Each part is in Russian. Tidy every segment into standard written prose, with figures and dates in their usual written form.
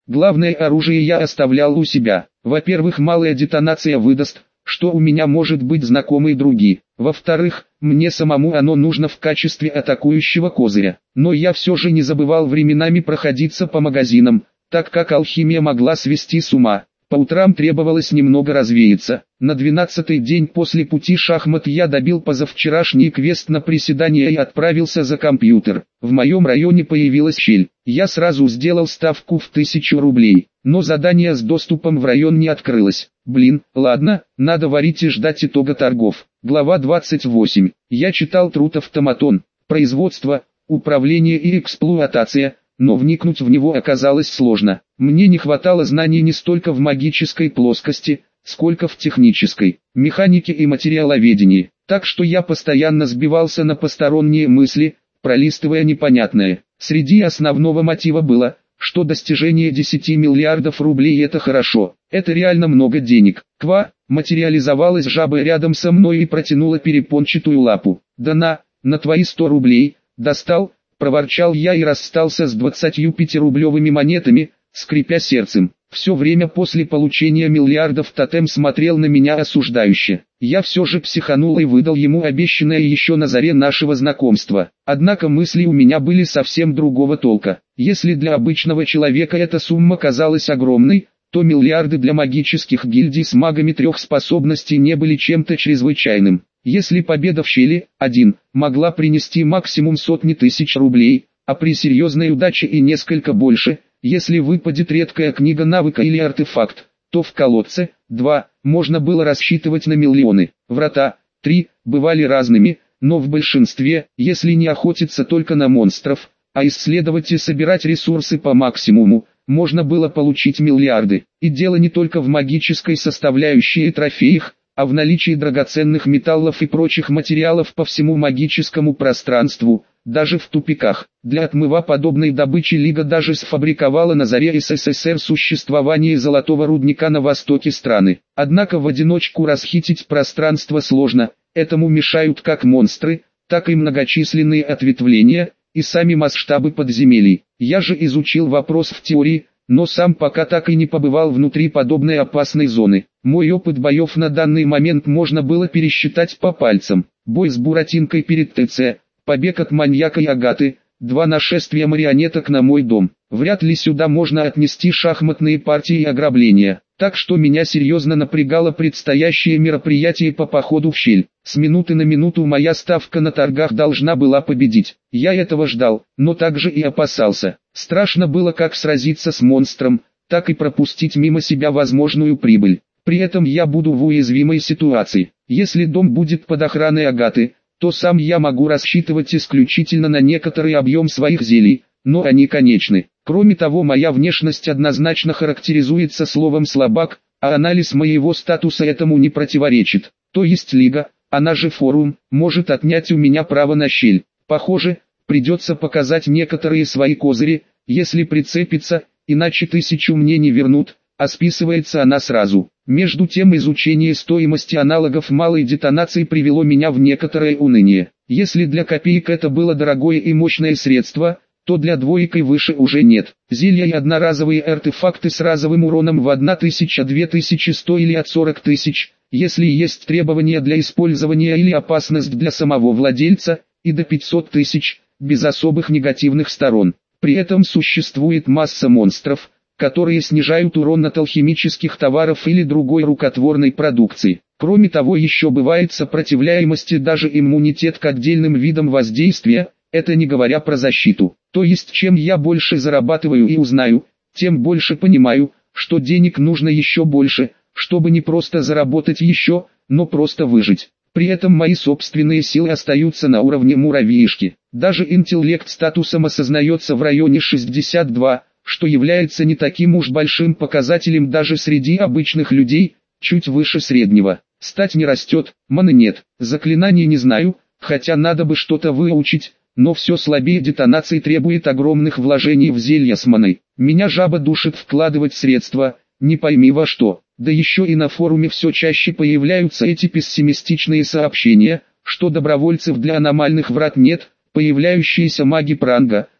Главное оружие я оставлял у себя. Во-первых, малая детонация выдаст, что у меня может быть знакомые други. Во-вторых, мне самому оно нужно в качестве атакующего козыря. Но я все же не забывал временами проходиться по магазинам, так как алхимия могла свести с ума. По утрам требовалось немного развеяться. На 12-й день после пути шахмат я добил позавчерашний квест на приседания и отправился за компьютер. В моем районе появилась щель. Я сразу сделал ставку в 1000 рублей, но задание с доступом в район не открылось. Блин, ладно, надо варить и ждать итога торгов. Глава 28. Я читал труд «Автоматон», производство, управление и эксплуатация, но вникнуть в него оказалось сложно. Мне не хватало знаний не столько в магической плоскости, сколько в технической, механике и материаловедении, так что я постоянно сбивался на посторонние мысли, пролистывая непонятное. Среди основного мотива было, что достижение 10 миллиардов рублей это хорошо, это реально много денег. Материализовалась жаба рядом со мной и протянула перепончатую лапу. Да на твои 100 рублей, достал, проворчал я и расстался с 25-рублевыми монетами, скрипя сердцем. Все время после получения миллиардов тотем смотрел на меня осуждающе. Я все же психанул и выдал ему обещанное еще на заре нашего знакомства. Однако мысли у меня были совсем другого толка. Если для обычного человека эта сумма казалась огромной, то миллиарды для магических гильдий с магами 3 способностей не были чем-то чрезвычайным. Если победа в щели, 1, могла принести максимум сотни тысяч рублей, а при серьезной удаче и несколько больше, если выпадет редкая книга навыка или артефакт, то в колодце, 2, можно было рассчитывать на миллионы. Врата, 3, бывали разными, но в большинстве, если не охотиться только на монстров, а исследовать и собирать ресурсы по максимуму, можно было получить миллиарды. И дело не только в магической составляющей и трофеях, а в наличии драгоценных металлов и прочих материалов по всему магическому пространству, даже в тупиках. Для отмыва подобной добычи Лига даже сфабриковала на заре СССР существование золотого рудника на востоке страны. Однако в одиночку расхитить пространство сложно, этому мешают как монстры, так и многочисленные ответвления, и сами масштабы подземелий. Я же изучил вопрос в теории, но сам пока так и не побывал внутри подобной опасной зоны. Мой опыт боев на данный момент можно было пересчитать по пальцам. Бой с Буратинкой перед ТЦ, побег от маньяка и Агаты, 2 нашествия марионеток на мой дом. Вряд ли сюда можно отнести шахматные партии и ограбления. Так что меня серьезно напрягало предстоящее мероприятие по походу в щель. С минуты на минуту моя ставка на торгах должна была победить. Я этого ждал, но также и опасался. Страшно было как сразиться с монстром, так и пропустить мимо себя возможную прибыль. При этом я буду в уязвимой ситуации. Если дом будет под охраной Агаты, то сам я могу рассчитывать исключительно на некоторый объем своих зелий, но они конечны. Кроме того, моя внешность однозначно характеризуется словом «слабак», а анализ моего статуса этому не противоречит. То есть Лига, она же форум, может отнять у меня право на щель. Похоже, придется показать некоторые свои козыри, если прицепиться, иначе 1000 мне не вернут, а списывается она сразу. Между тем изучение стоимости аналогов малой детонации привело меня в некоторое уныние. Если для копеек это было дорогое и мощное средство, то для двоек и выше уже нет. Зелья и одноразовые артефакты с разовым уроном в 1000, 2100 или от 40 тысяч, если есть требования для использования или опасность для самого владельца, и до 500 тысяч, без особых негативных сторон. При этом существует масса монстров, которые снижают урон от алхимических товаров или другой рукотворной продукции. Кроме того, еще бывает сопротивляемость и даже иммунитет к отдельным видам воздействия, это не говоря про защиту. То есть чем я больше зарабатываю и узнаю, тем больше понимаю, что денег нужно еще больше, чтобы не просто заработать еще, но просто выжить. При этом мои собственные силы остаются на уровне муравьишки. Даже интеллект статусом осознается в районе 62, что является не таким уж большим показателем даже среди обычных людей, чуть выше среднего. Стать не растет, маны нет, заклинаний не знаю, хотя надо бы что-то выучить, но все слабее детонации требует огромных вложений в зелья с маной. Меня жаба душит вкладывать средства, не пойми во что. Да еще и на форуме все чаще появляются эти пессимистичные сообщения, что добровольцев для аномальных врат нет, появляющиеся маги пранга,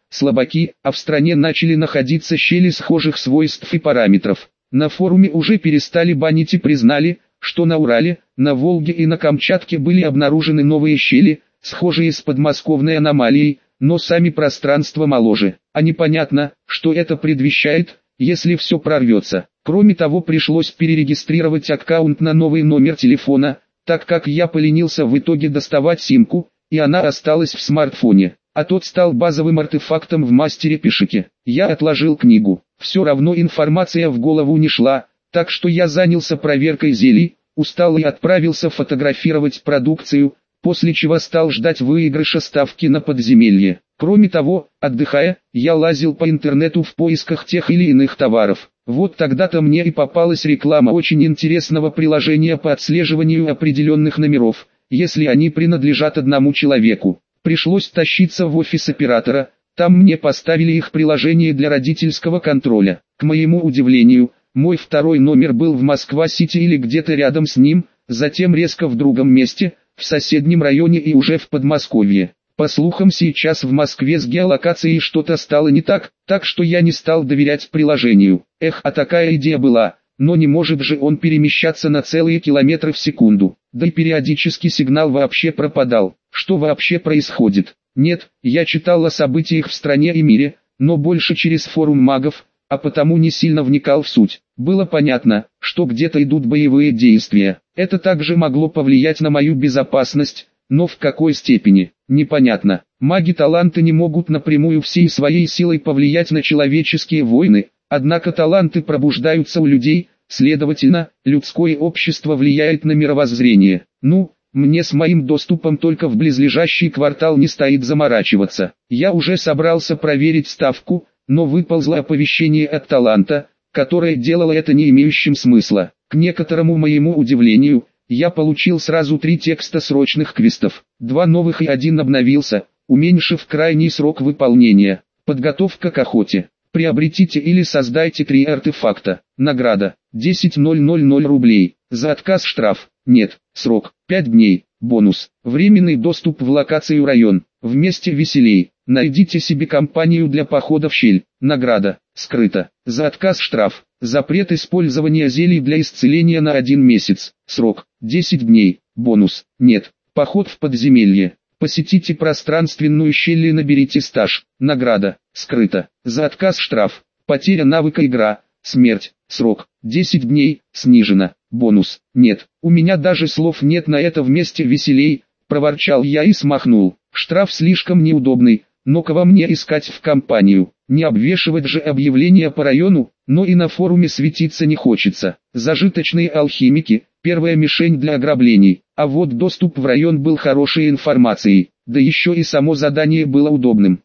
слабаки, а в стране начали находиться щели схожих свойств и параметров. На форуме уже перестали банить и признали, что на Урале, на Волге и на Камчатке были обнаружены новые щели, схожие с подмосковной аномалией, но сами пространства моложе. А непонятно, что это предвещает, если все прорвется. Кроме того, пришлось перерегистрировать аккаунт на новый номер телефона, так как я поленился в итоге доставать симку, и она осталась в смартфоне, а тот стал базовым артефактом в мастере-пишике. Я отложил книгу, все равно информация в голову не шла, так что я занялся проверкой зелий, устал и отправился фотографировать продукцию, после чего стал ждать выигрыша ставки на подземелье. Кроме того, отдыхая, я лазил по интернету в поисках тех или иных товаров. Вот тогда-то мне и попалась реклама очень интересного приложения по отслеживанию определенных номеров, если они принадлежат одному человеку. Пришлось тащиться в офис оператора, там мне поставили их приложение для родительского контроля. К моему удивлению, мой второй номер был в Москва-Сити или где-то рядом с ним, затем резко в другом месте, в соседнем районе и уже в Подмосковье. По слухам, сейчас в Москве с геолокацией что-то стало не так, так что я не стал доверять приложению. А такая идея была, но не может же он перемещаться на целые километры в секунду. Да и периодически сигнал вообще пропадал. Что вообще происходит? Нет, я читал о событиях в стране и мире, но больше через форум магов, а потому не сильно вникал в суть. Было понятно, что где-то идут боевые действия. Это также могло повлиять на мою безопасность, но в какой степени, непонятно. Маги-таланты не могут напрямую всей своей силой повлиять на человеческие войны, однако таланты пробуждаются у людей, следовательно, людское общество влияет на мировоззрение. Мне с моим доступом только в близлежащий квартал не стоит заморачиваться. Я уже собрался проверить ставку, но выползло оповещение от таланта, которое делало это не имеющим смысла. К некоторому моему удивлению, я получил сразу 3 текста срочных квестов, 2 новых и 1 обновился, уменьшив крайний срок выполнения. Подготовка к охоте. Приобретите или создайте 3 артефакта. Награда 10 000 рублей. За отказ штраф. Нет. Срок 5 дней. Бонус. Временный доступ в локацию район. Вместе веселей. Найдите себе компанию для похода в щель. Награда. Скрыто. За отказ штраф. Запрет использования зелий для исцеления на 1 месяц. Срок 10 дней. Бонус. Нет. Поход в подземелье. Посетите пространственную щель и наберите стаж. Награда. Скрыто. За отказ штраф. Потеря навыка игра. Смерть. Срок 10 дней. Снижено. Бонус. Нет. У меня даже слов нет на это вместе веселей. Проворчал я и смахнул. Штраф слишком неудобный. Но кого мне искать в компанию? Не обвешивать же объявления по району, но и на форуме светиться не хочется. Зажиточные алхимики – первая мишень для ограблений, а вот доступ в район был хорошей информацией, да еще и само задание было удобным.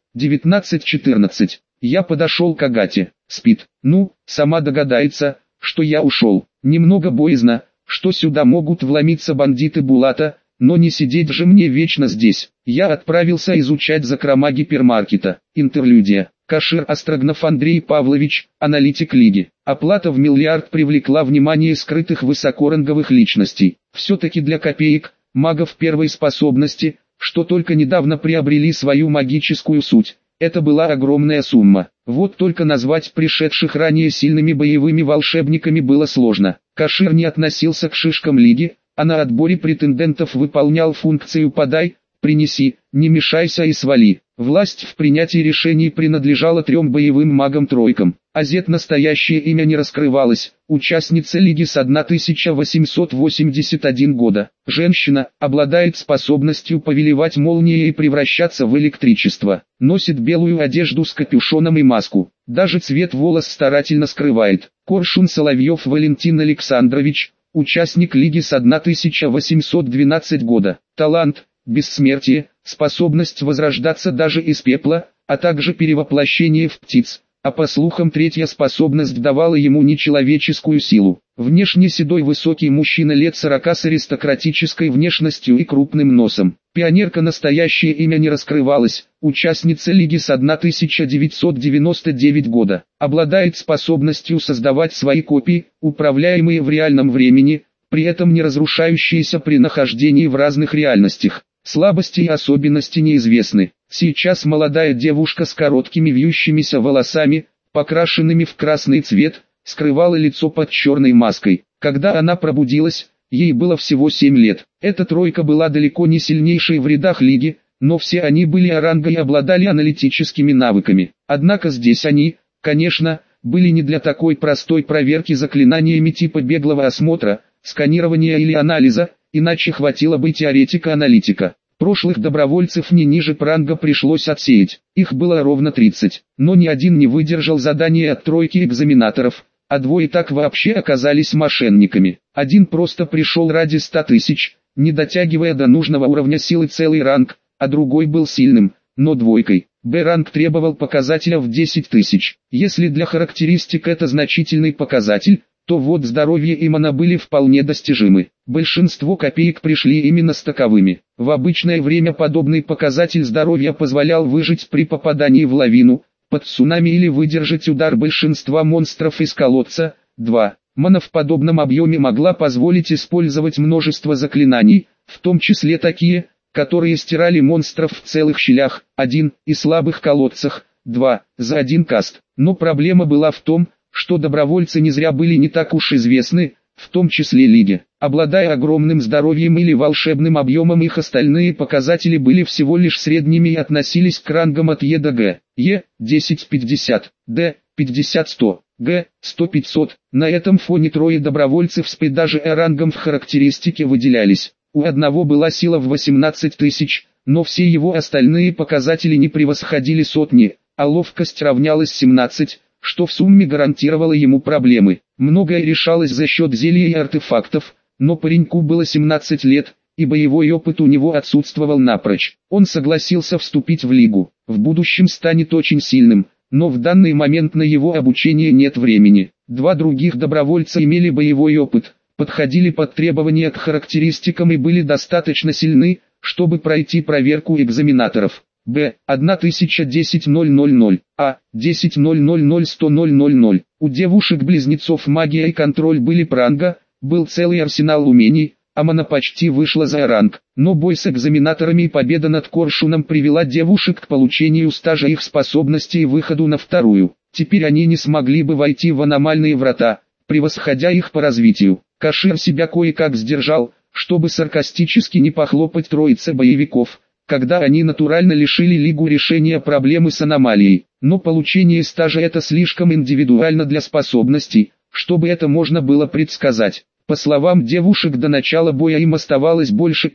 19:14. Я подошел к Агате. Спит. Сама догадается, что я ушел. Немного боязно, что сюда могут вломиться бандиты Булата, но не сидеть же мне вечно здесь. Я отправился изучать закрома гипермаркета. Интерлюдия. Кашир Острогнов Андрей Павлович, аналитик лиги. Оплата в миллиард привлекла внимание скрытых высокоранговых личностей. Все-таки для копеек, магов первой способности, что только недавно приобрели свою магическую суть. Это была огромная сумма. Вот только назвать пришедших ранее сильными боевыми волшебниками было сложно. Кашир не относился к шишкам лиги, а на отборе претендентов выполнял функцию «подай», «принеси», «не мешайся» и «свали». Власть в принятии решений принадлежала 3 боевым магам-тройкам. Азет настоящее имя не раскрывалось, участница лиги с 1881 года. Женщина, обладает способностью повелевать молнией и превращаться в электричество. Носит белую одежду с капюшоном и маску. Даже цвет волос старательно скрывает. Коршун Соловьев Валентин Александрович, участник лиги с 1812 года. Талант, бессмертие, способность возрождаться даже из пепла, а также перевоплощение в птиц. А по слухам 3-я способность давала ему нечеловеческую силу. Внешне седой высокий мужчина лет 40 с аристократической внешностью и крупным носом. Пионерка настоящее имя не раскрывалось, участница лиги с 1999 года. Обладает способностью создавать свои копии, управляемые в реальном времени, при этом не разрушающиеся при нахождении в разных реальностях. Слабости и особенности неизвестны. Сейчас молодая девушка с короткими вьющимися волосами, покрашенными в красный цвет, скрывала лицо под черной маской. Когда она пробудилась, ей было всего 7 лет. Эта тройка была далеко не сильнейшей в рядах лиги, но все они были оранга и обладали аналитическими навыками. Однако здесь они, конечно, были не для такой простой проверки заклинаниями типа беглого осмотра, сканирования или анализа, иначе хватило бы теоретика-аналитика. Прошлых добровольцев не ниже пранга пришлось отсеять. Их было ровно 30, но ни один не выдержал задания от тройки экзаменаторов, а двое так вообще оказались мошенниками. Один просто пришел ради 100 тысяч, не дотягивая до нужного уровня силы целый ранг, а другой был сильным, но двойкой. Б-ранг требовал показателя в 10 тысяч. Если для характеристик это значительный показатель, то вот здоровье и мана были вполне достижимы. Большинство копеек пришли именно с таковыми. В обычное время подобный показатель здоровья позволял выжить при попадании в лавину, под цунами или выдержать удар большинства монстров из колодца. 2. Мана в подобном объеме могла позволить использовать множество заклинаний, в том числе такие, которые стирали монстров в целых щелях, 1, и слабых колодцах, 2, за один каст. Но проблема была в том, что добровольцы не зря были не так уж известны, в том числе лиге. Обладая огромным здоровьем или волшебным объемом, их остальные показатели были всего лишь средними и относились к рангам от Е до Г. Е – 10-50, Д – 50-100, Г – 100-500. На этом фоне трое добровольцев с П даже рангом в характеристике выделялись. У одного была сила в 18 тысяч, но все его остальные показатели не превосходили сотни, а ловкость равнялась 17, что в сумме гарантировало ему проблемы. Многое решалось за счет зелий и артефактов, но пареньку было 17 лет, и боевой опыт у него отсутствовал напрочь. Он согласился вступить в лигу, в будущем станет очень сильным, но в данный момент на его обучение нет времени. Два других добровольца имели боевой опыт, подходили под требования к характеристикам и были достаточно сильны, чтобы пройти проверку экзаменаторов. Б. 1010-000, А. 10-000-100-000. У девушек-близнецов магия и контроль были пранга, был целый арсенал умений, а мана почти вышла за ранг. Но бой с экзаменаторами и победа над Коршуном привела девушек к получению стажа их способностей и выходу на вторую. Теперь они не смогли бы войти в аномальные врата, превосходя их по развитию. Кашир себя кое-как сдержал, чтобы саркастически не похлопать троице боевиков, когда они натурально лишили лигу решения проблемы с аномалией. Но получение стажа это слишком индивидуально для способностей, чтобы это можно было предсказать. По словам девушек, до начала боя им оставалось больше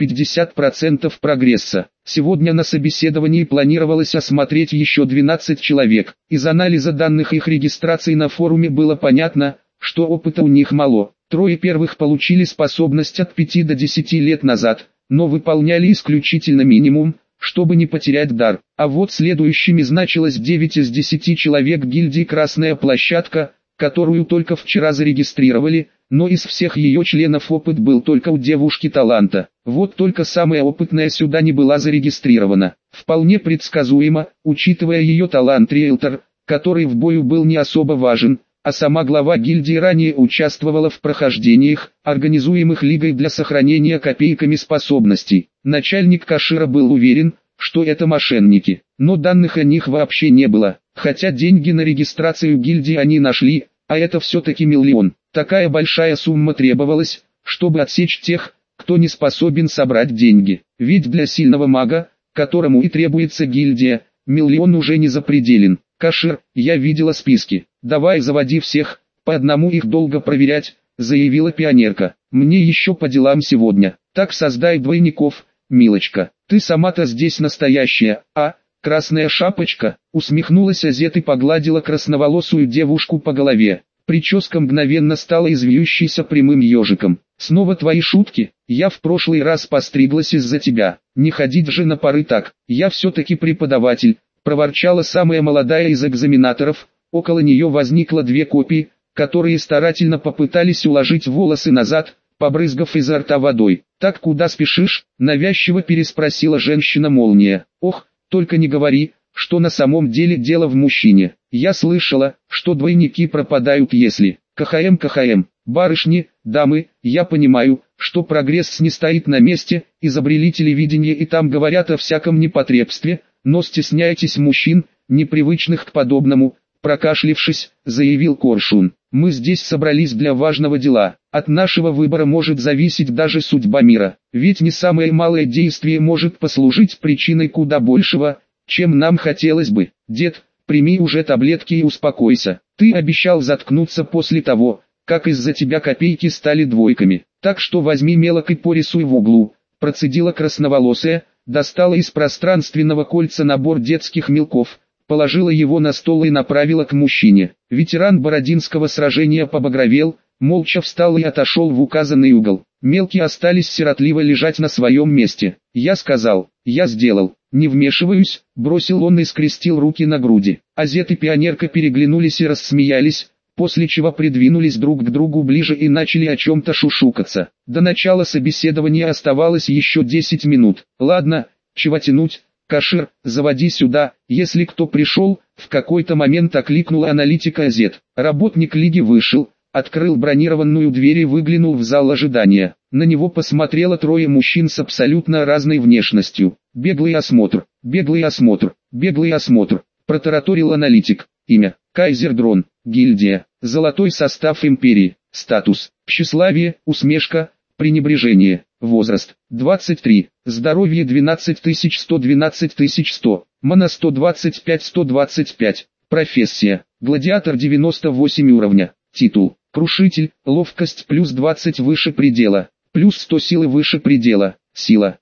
50% прогресса. Сегодня на собеседовании планировалось осмотреть еще 12 человек. Из анализа данных их регистрации на форуме было понятно, что опыта у них мало. Трое первых получили способность от 5 до 10 лет назад, но выполняли исключительно минимум, чтобы не потерять дар. А вот следующими значилось 9 из 10 человек гильдии «Красная площадка», которую только вчера зарегистрировали, но из всех ее членов опыт был только у девушки таланта. Вот только самая опытная сюда не была зарегистрирована. Вполне предсказуемо, учитывая ее талант риэлтор, который в бою был не особо важен, а сама глава гильдии ранее участвовала в прохождениях, организуемых лигой для сохранения копейками способностей. Начальник Кашира был уверен, что это мошенники, но данных о них вообще не было, хотя деньги на регистрацию гильдии они нашли, а это все-таки миллион. Такая большая сумма требовалась, чтобы отсечь тех, кто не способен собрать деньги. Ведь для сильного мага, которому и требуется гильдия, миллион уже не запределен. Кашир, я видела списки. Давай заводи всех, по одному их долго проверять, заявила пионерка. Мне еще по делам сегодня. Так создай двойников, милочка. Ты сама-то здесь настоящая, а? Красная шапочка, усмехнулась Азет и погладила красноволосую девушку по голове. Прическа мгновенно стала извьющейся прямым ежиком. Снова твои шутки? Я в прошлый раз постриглась из-за тебя. Не ходить же на пары так. Я все-таки преподаватель, проворчала самая молодая из экзаменаторов. Около нее возникло две копии, которые старательно попытались уложить волосы назад, побрызгав изо рта водой. «Так куда спешишь?» – навязчиво переспросила женщина-молния. «Ох, только не говори, что на самом деле дело в мужчине. Я слышала, что двойники пропадают если... КХМ, барышни, дамы, я понимаю, что прогресс не стоит на месте, изобрели телевидение и там говорят о всяком непотребстве, но стесняетесь мужчин, непривычных к подобному, прокашлившись, заявил Коршун. Мы здесь собрались для важного дела. От нашего выбора может зависеть даже судьба мира. Ведь не самое малое действие может послужить причиной куда большего, чем нам хотелось бы. Дед, прими уже таблетки и успокойся. Ты обещал заткнуться после того, как из-за тебя копейки стали двойками. Так что возьми мелок и порисуй в углу. Процедила красноволосая, достала из пространственного кольца набор детских мелков, положила его на стол и направила к мужчине. Ветеран Бородинского сражения побагровел, молча встал и отошел в указанный угол. Мелки остались сиротливо лежать на своем месте. Я сказал, я сделал, не вмешиваюсь, бросил он и скрестил руки на груди. Азет и пионерка переглянулись и рассмеялись, после чего придвинулись друг к другу ближе и начали о чем-то шушукаться. До начала собеседования оставалось еще 10 минут. Ладно, чего тянуть? Кашир, заводи сюда. Если кто пришел, в какой-то момент окликнула аналитика Азет. Работник лиги вышел, открыл бронированную дверь и выглянул в зал ожидания. На него посмотрело трое мужчин с абсолютно разной внешностью. Беглый осмотр, беглый осмотр, беглый осмотр, протараторил аналитик. Имя, Кайзер Дрон, гильдия, золотой состав империи, статус, тщеславие, усмешка, пренебрежение, возраст, 23, здоровье 12100, мана 125, профессия, гладиатор 98 уровня, титул, крушитель, ловкость плюс 20 выше предела, плюс 100 силы выше предела, сила,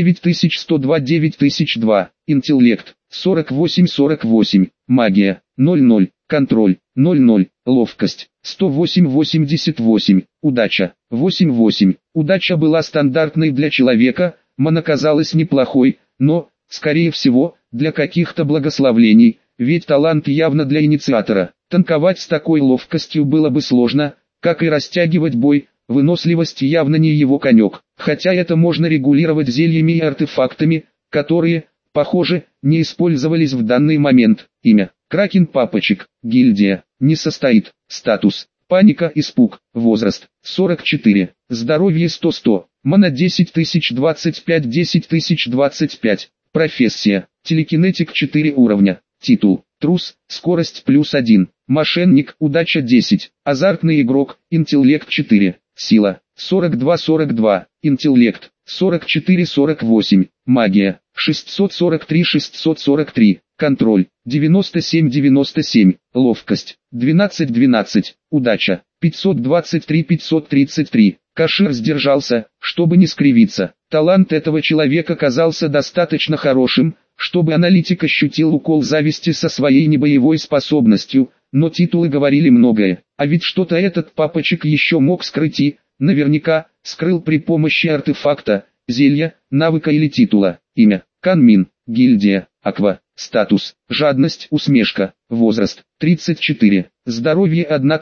9102, интеллект, 48, магия, 00, контроль, 00, ловкость, 108, удача, 8. Удача была стандартной для человека, мана казалась неплохой, но, скорее всего, для каких-то благословлений, ведь талант явно для инициатора. Танковать с такой ловкостью было бы сложно, как и растягивать бой, выносливость явно не его конек, хотя это можно регулировать зельями и артефактами, которые, похоже, не использовались в данный момент. Имя, Кракен Папочек, гильдия, не состоит, статус, паника, испуг, возраст, 44, здоровье 100, мана 10025, профессия, телекинетик 4 уровня, титул, трус, скорость плюс 1, мошенник, удача 10, азартный игрок, интеллект 4, сила, 42, интеллект, 44, магия, 643, контроль, 97, ловкость, 12, удача, 533. Кашир сдержался, чтобы не скривиться. Талант этого человека казался достаточно хорошим, чтобы аналитик ощутил укол зависти со своей небоевой способностью, но титулы говорили многое, а ведь что-то этот папочек еще мог скрыть и, наверняка, скрыл при помощи артефакта, зелья, навыка или титула. Имя, Канмин, гильдия, Аква, статус, жадность, усмешка, возраст, 34, здоровье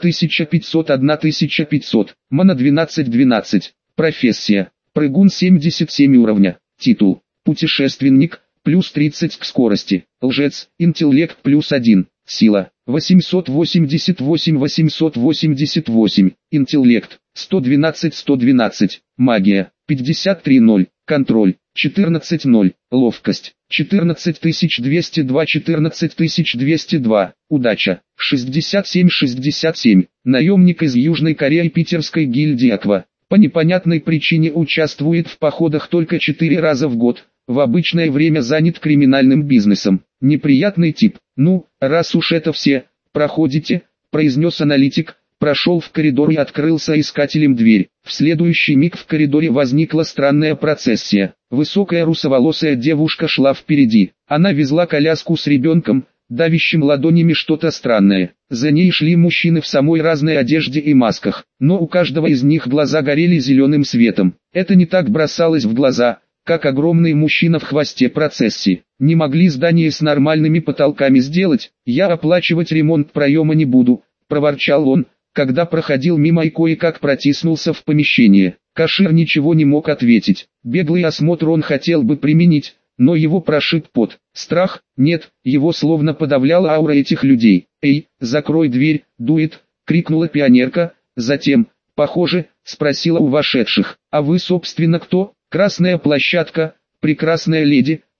1500, мана 12, профессия, прыгун 77 уровня, титул, путешественник, плюс 30 к скорости, лжец, интеллект плюс 1, сила, 888, интеллект, 112, магия, 53, контроль, 14, ловкость, 14202, удача, 67, наемник из Южной Кореи питерской гильдии Аква, по непонятной причине участвует в походах только 4 раза в год, в обычное время занят криминальным бизнесом, неприятный тип. Ну, раз уж это все, проходите, произнес аналитик, прошел в коридор и открылся искателем дверь. В следующий миг в коридоре возникла странная процессия. Высокая русоволосая девушка шла впереди. Она везла коляску с ребенком, давящим ладонями что-то странное. За ней шли мужчины в самой разной одежде и масках, но у каждого из них глаза горели зеленым светом. Это не так бросалось в глаза, как огромный мужчина в хвосте процессии. Не могли здание с нормальными потолками сделать, я оплачивать ремонт проема не буду, проворчал он, когда проходил мимо и кое-как протиснулся в помещение. Кашир ничего не мог ответить. Беглый осмотр он хотел бы применить, но его прошиб пот. Страх, нет, его словно подавляла аура этих людей. «Эй, закрой дверь, дует!» — крикнула пионерка, затем, похоже, спросила у вошедших. «А вы собственно кто?» «Красная площадка, прекрасная леди»,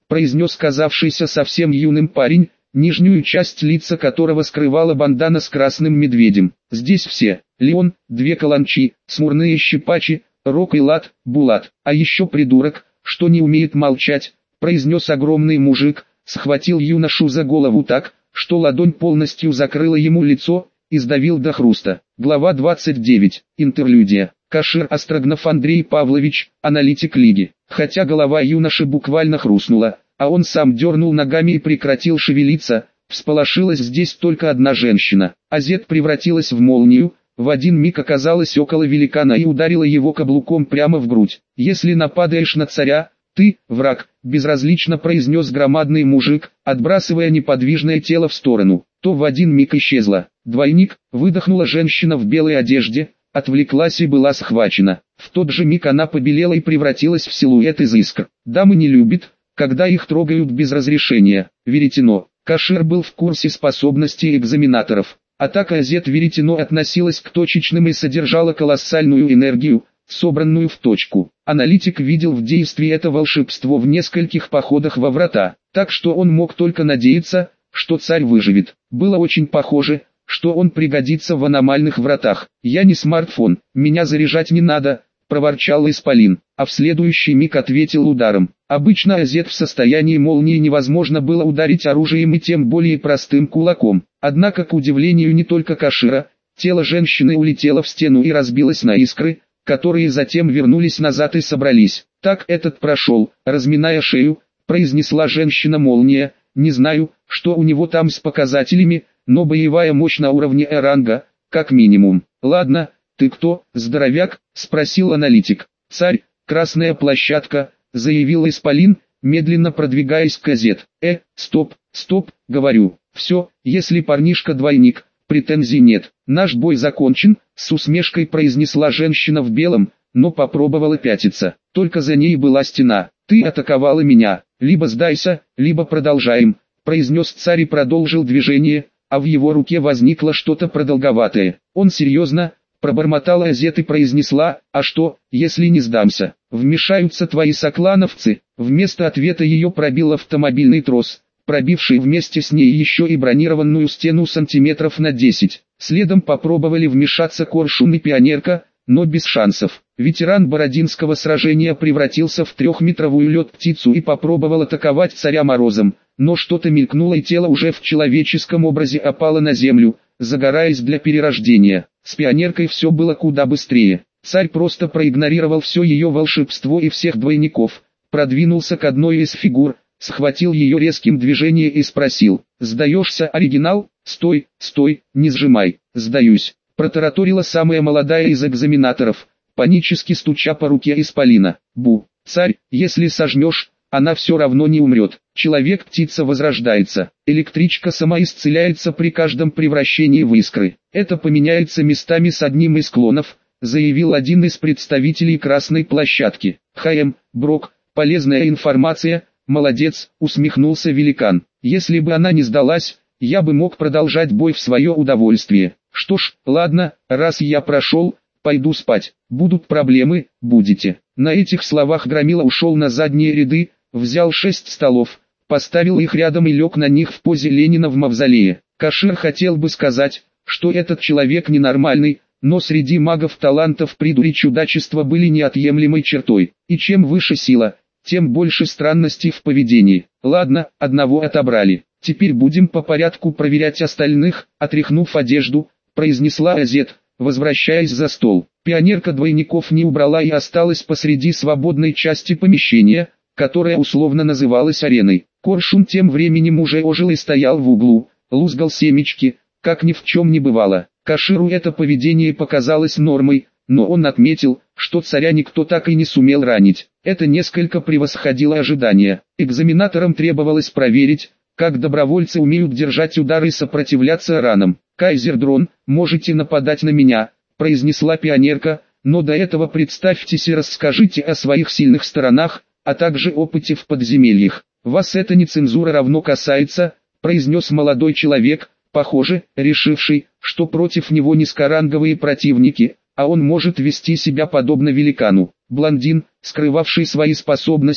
произнес казавшийся совсем юным парень, нижнюю часть лица которого скрывала бандана с красным медведем. Здесь все: Леон, две каланчи, смурные щипачи, Рок и Лад, Булат, а еще придурок, что не умеет молчать, произнес огромный мужик, схватил юношу за голову так, что ладонь полностью закрыла ему лицо, и сдавил до хруста. Глава 29. Интерлюдия. Кашир Острогнов Андрей Павлович, аналитик лиги. Хотя голова юноши буквально хрустнула, а он сам дернул ногами и прекратил шевелиться, всполошилась здесь только одна женщина. Азет превратилась в молнию, в один миг оказалась около великана и ударила его каблуком прямо в грудь. «Если нападаешь на царя, ты, враг», безразлично произнес громадный мужик, отбрасывая неподвижное тело в сторону. То в один миг исчезла. «Двойник», выдохнула женщина в белой одежде, отвлеклась и была схвачена. В тот же миг она побелела и превратилась в силуэт из искр. Дамы не любят, когда их трогают без разрешения. Веретено. Кашир был в курсе способностей экзаменаторов. Атака Азет Веретено относилась к точечным и содержала колоссальную энергию, собранную в точку. Аналитик видел в действии это волшебство в нескольких походах во врата, так что он мог только надеяться, что царь выживет. Было очень похоже, что он пригодится в аномальных вратах. «Я не смартфон, меня заряжать не надо», — проворчал Исполин, а в следующий миг ответил ударом. Обычно Азет в состоянии молнии невозможно было ударить оружием и тем более простым кулаком. Однако, к удивлению не только Кашира, тело женщины улетело в стену и разбилось на искры, которые затем вернулись назад и собрались. «Так этот прошел», разминая шею, произнесла женщина-молния. «Не знаю, что у него там с показателями, но боевая мощь на уровне ранга, как минимум». «Ладно, ты кто, здоровяк?» — спросил аналитик. «Царь, красная площадка», — заявил Исполин, медленно продвигаясь к Азет. Стоп, говорю. Все, если парнишка двойник, претензий нет. Наш бой закончен», — с усмешкой произнесла женщина в белом, но попробовала пятиться. Только за ней была стена. «Ты атаковала меня, либо сдайся, либо продолжаем», — произнес царь и продолжил движение, а в его руке возникло что-то продолговатое. «Он серьезно?» — пробормотала Азет и произнесла: «А что, если не сдамся? Вмешаются твои соклановцы?» Вместо ответа ее пробил автомобильный трос, пробивший вместе с ней еще и бронированную стену сантиметров на 10. Следом попробовали вмешаться Коршун и Пионерка, но без шансов. Ветеран Бородинского сражения превратился в трехметровую лед-птицу и попробовал атаковать царя морозом, но что-то мелькнуло и тело уже в человеческом образе опало на землю, загораясь для перерождения. С Пионеркой все было куда быстрее. Царь просто проигнорировал все ее волшебство и всех двойников, продвинулся к одной из фигур, схватил ее резким движением и спросил: «Сдаешься, оригинал?» «Стой, не сжимай». «Сдаюсь», протараторила самая молодая из экзаменаторов, панически стуча по руке Исполина. «Бу, царь, если сожмешь, она все равно не умрет. Человек-птица возрождается. Электричка самоисцеляется при каждом превращении в искры. Это поменяется местами с одним из клонов», заявил один из представителей Красной площадки. Брок, полезная информация. «Молодец», усмехнулся великан. «Если бы она не сдалась, я бы мог продолжать бой в свое удовольствие. Что ж, ладно, раз я прошел, пойду спать. Будут проблемы, будете». На этих словах Громила ушел на задние ряды, взял 6 столов, поставил их рядом и лег на них в позе Ленина в мавзолее. Кашир хотел бы сказать, что этот человек ненормальный, но среди магов талантов придурь и чудачество были неотъемлемой чертой. И чем выше сила, тем больше странностей в поведении. «Ладно, одного отобрали. Теперь будем по порядку проверять остальных», отряхнув одежду, произнесла Азет, возвращаясь за стол. Пионерка двойников не убрала и осталась посреди свободной части помещения, которая условно называлась ареной. Коршун тем временем уже ожил и стоял в углу, лузгал семечки, как ни в чем не бывало. Каширу это поведение показалось нормой, но он отметил, что царя никто так и не сумел ранить. Это несколько превосходило ожидания. Экзаменаторам требовалось проверить, как добровольцы умеют держать удар и сопротивляться ранам. «Кайзер-дрон, можете нападать на меня», произнесла Пионерка, «но до этого представьтесь и расскажите о своих сильных сторонах, а также опыте в подземельях. Вас это не цензура равно касается», произнес молодой человек, похоже, решивший, что против него низкоранговые противники, а он может вести себя подобно великану. Блондин, скрывавший свои способности,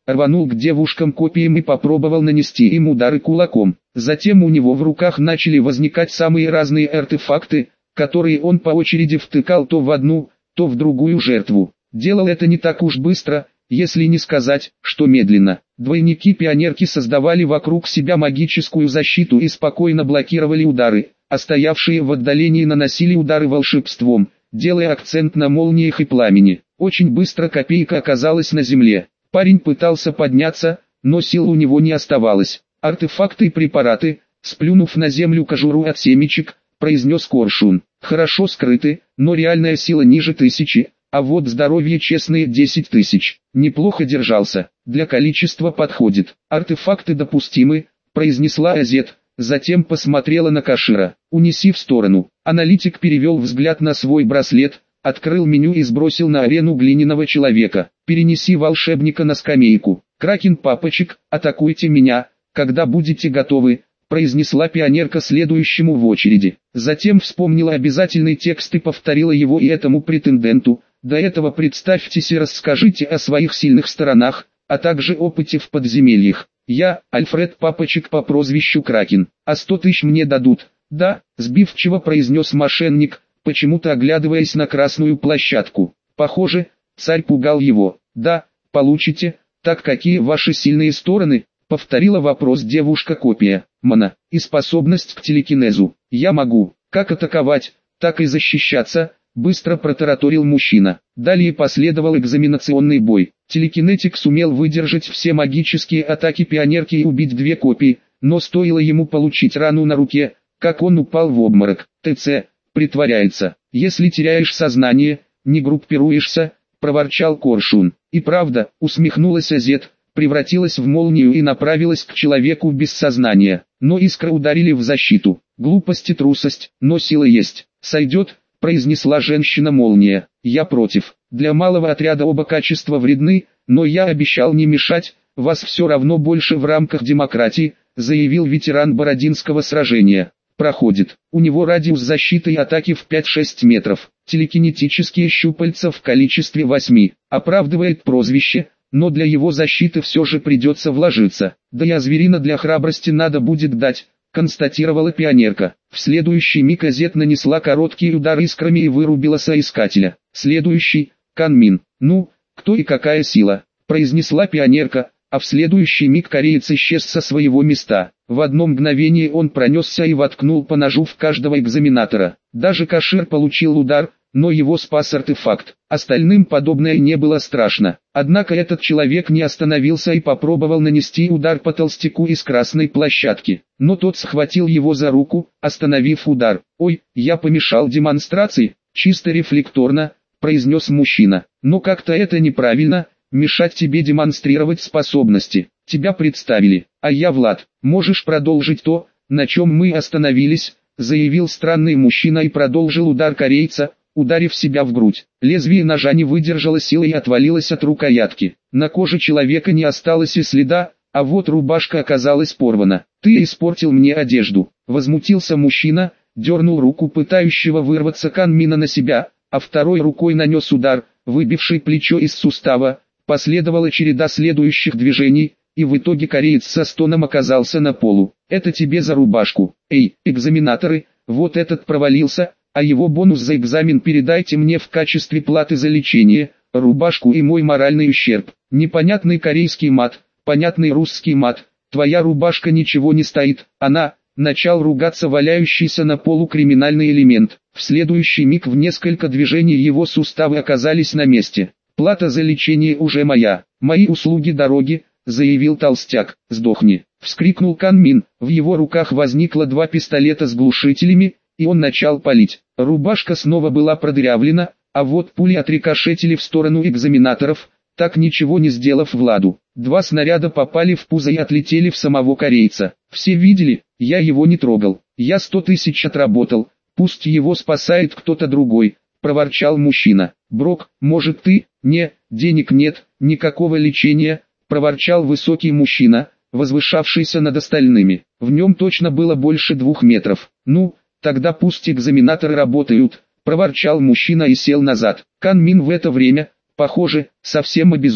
рванул к девушкам копьем и попробовал нанести им удары кулаком. Затем у него в руках начали возникать самые разные артефакты, которые он по очереди втыкал то в одну, то в другую жертву. Делал это не так уж быстро, если не сказать, что медленно. Двойники пионерки создавали вокруг себя магическую защиту и спокойно блокировали удары, а стоявшие в отдалении наносили удары волшебством, делая акцент на молниях и пламени. Очень быстро копейка оказалась на земле. Парень пытался подняться, но сил у него не оставалось. Артефакты и препараты, сплюнув на землю кожуру от семечек, произнес Коршун. Хорошо скрыты, но реальная сила ниже 1000, а вот здоровье честные 10 000. Неплохо держался, для количества подходит. Артефакты допустимы, произнесла Азет, затем посмотрела на Кашира. Унеси в сторону. Аналитик перевел взгляд на свой браслет, открыл меню и сбросил на арену глиняного человека. Перенеси волшебника на скамейку. Кракен-папочек, атакуйте меня, когда будете готовы, произнесла пионерка следующему в очереди. Затем вспомнила обязательный текст и повторила его и этому претенденту. До этого представьтесь и расскажите о своих сильных сторонах, а также опыте в подземельях. Я, Альфред Папочек по прозвищу Кракен. А 100 000 мне дадут? Да, сбивчиво произнес мошенник, почему-то оглядываясь на красную площадку. Похоже, царь пугал его. Да, получите. Так какие ваши сильные стороны? Повторила вопрос девушка-копия. Мана и способность к телекинезу. Я могу как атаковать, так и защищаться, быстро протараторил мужчина. Далее последовал экзаменационный бой. Телекинетик сумел выдержать все магические атаки пионерки и убить 2 копии, но стоило ему получить рану на руке, как он упал в обморок. ТЦ, притворяется. Если теряешь сознание, не группируешься, проворчал Коршун. И правда, усмехнулась Азет, превратилась в молнию и направилась к человеку без сознания. Но искры ударили в защиту. Глупость и трусость, но сила есть. Сойдет, произнесла женщина-молния. Я против. Для малого отряда оба качества вредны, но я обещал не мешать, вас все равно больше в рамках демократии, заявил ветеран Бородинского сражения. Проходит. У него радиус защиты и атаки в 5-6 метров. Телекинетические щупальца в количестве 8. Оправдывает прозвище, но для его защиты все же придется вложиться. Да и зверина для храбрости надо будет дать, констатировала пионерка. В следующий миг Азет нанесла короткий удар искрами и вырубила соискателя. Следующий, Канмин. Ну, кто и какая сила, произнесла пионерка, а в следующий миг кореец исчез со своего места. В одно мгновение он пронесся и воткнул по ножу в каждого экзаменатора. Даже Кашир получил удар, но его спас артефакт. Остальным подобное не было страшно. Однако этот человек не остановился и попробовал нанести удар по толстяку из красной площадки. Но тот схватил его за руку, остановив удар. «Ой, я помешал демонстрации», чисто рефлекторно, произнес мужчина. «Но как-то это неправильно, мешать тебе демонстрировать способности. Тебя представили, а я Влад. Можешь продолжить то, на чем мы остановились», заявил странный мужчина и продолжил удар корейца, ударив себя в грудь. Лезвие ножа не выдержало силы и отвалилось от рукоятки. На коже человека не осталось и следа, а вот рубашка оказалась порвана. «Ты испортил мне одежду», — возмутился мужчина, дернул руку пытающего вырваться Канмина на себя, а второй рукой нанес удар, выбивший плечо из сустава. Последовала череда следующих движений, и в итоге кореец со стоном оказался на полу. «Это тебе за рубашку. Эй, экзаменаторы, вот этот провалился, а его бонус за экзамен передайте мне в качестве платы за лечение, рубашку и мой моральный ущерб». Непонятный корейский мат, понятный русский мат. «Твоя рубашка ничего не стоит, она...» Начал ругаться валяющийся на полу криминальный элемент. В следующий миг в несколько движений его суставы оказались на месте. «Плата за лечение уже моя. Мои услуги дороги», заявил толстяк. «Сдохни», вскрикнул Канмин. В его руках возникло 2 пистолета с глушителями, и он начал палить. Рубашка снова была продырявлена, а вот пули отрикошетили в сторону экзаменаторов, так ничего не сделав Владу. 2 снаряда попали в пузо и отлетели в самого корейца. Все видели, я его не трогал. Я 100 000 отработал, пусть его спасает кто-то другой, проворчал мужчина. «Брок, может ты?» «Не, денег нет, никакого лечения», проворчал высокий мужчина, возвышавшийся над остальными. В нем точно было больше 2 метров. «Ну, тогда пусть экзаменаторы работают», проворчал мужчина и сел назад. Канмин в это время, похоже, совсем обезумел.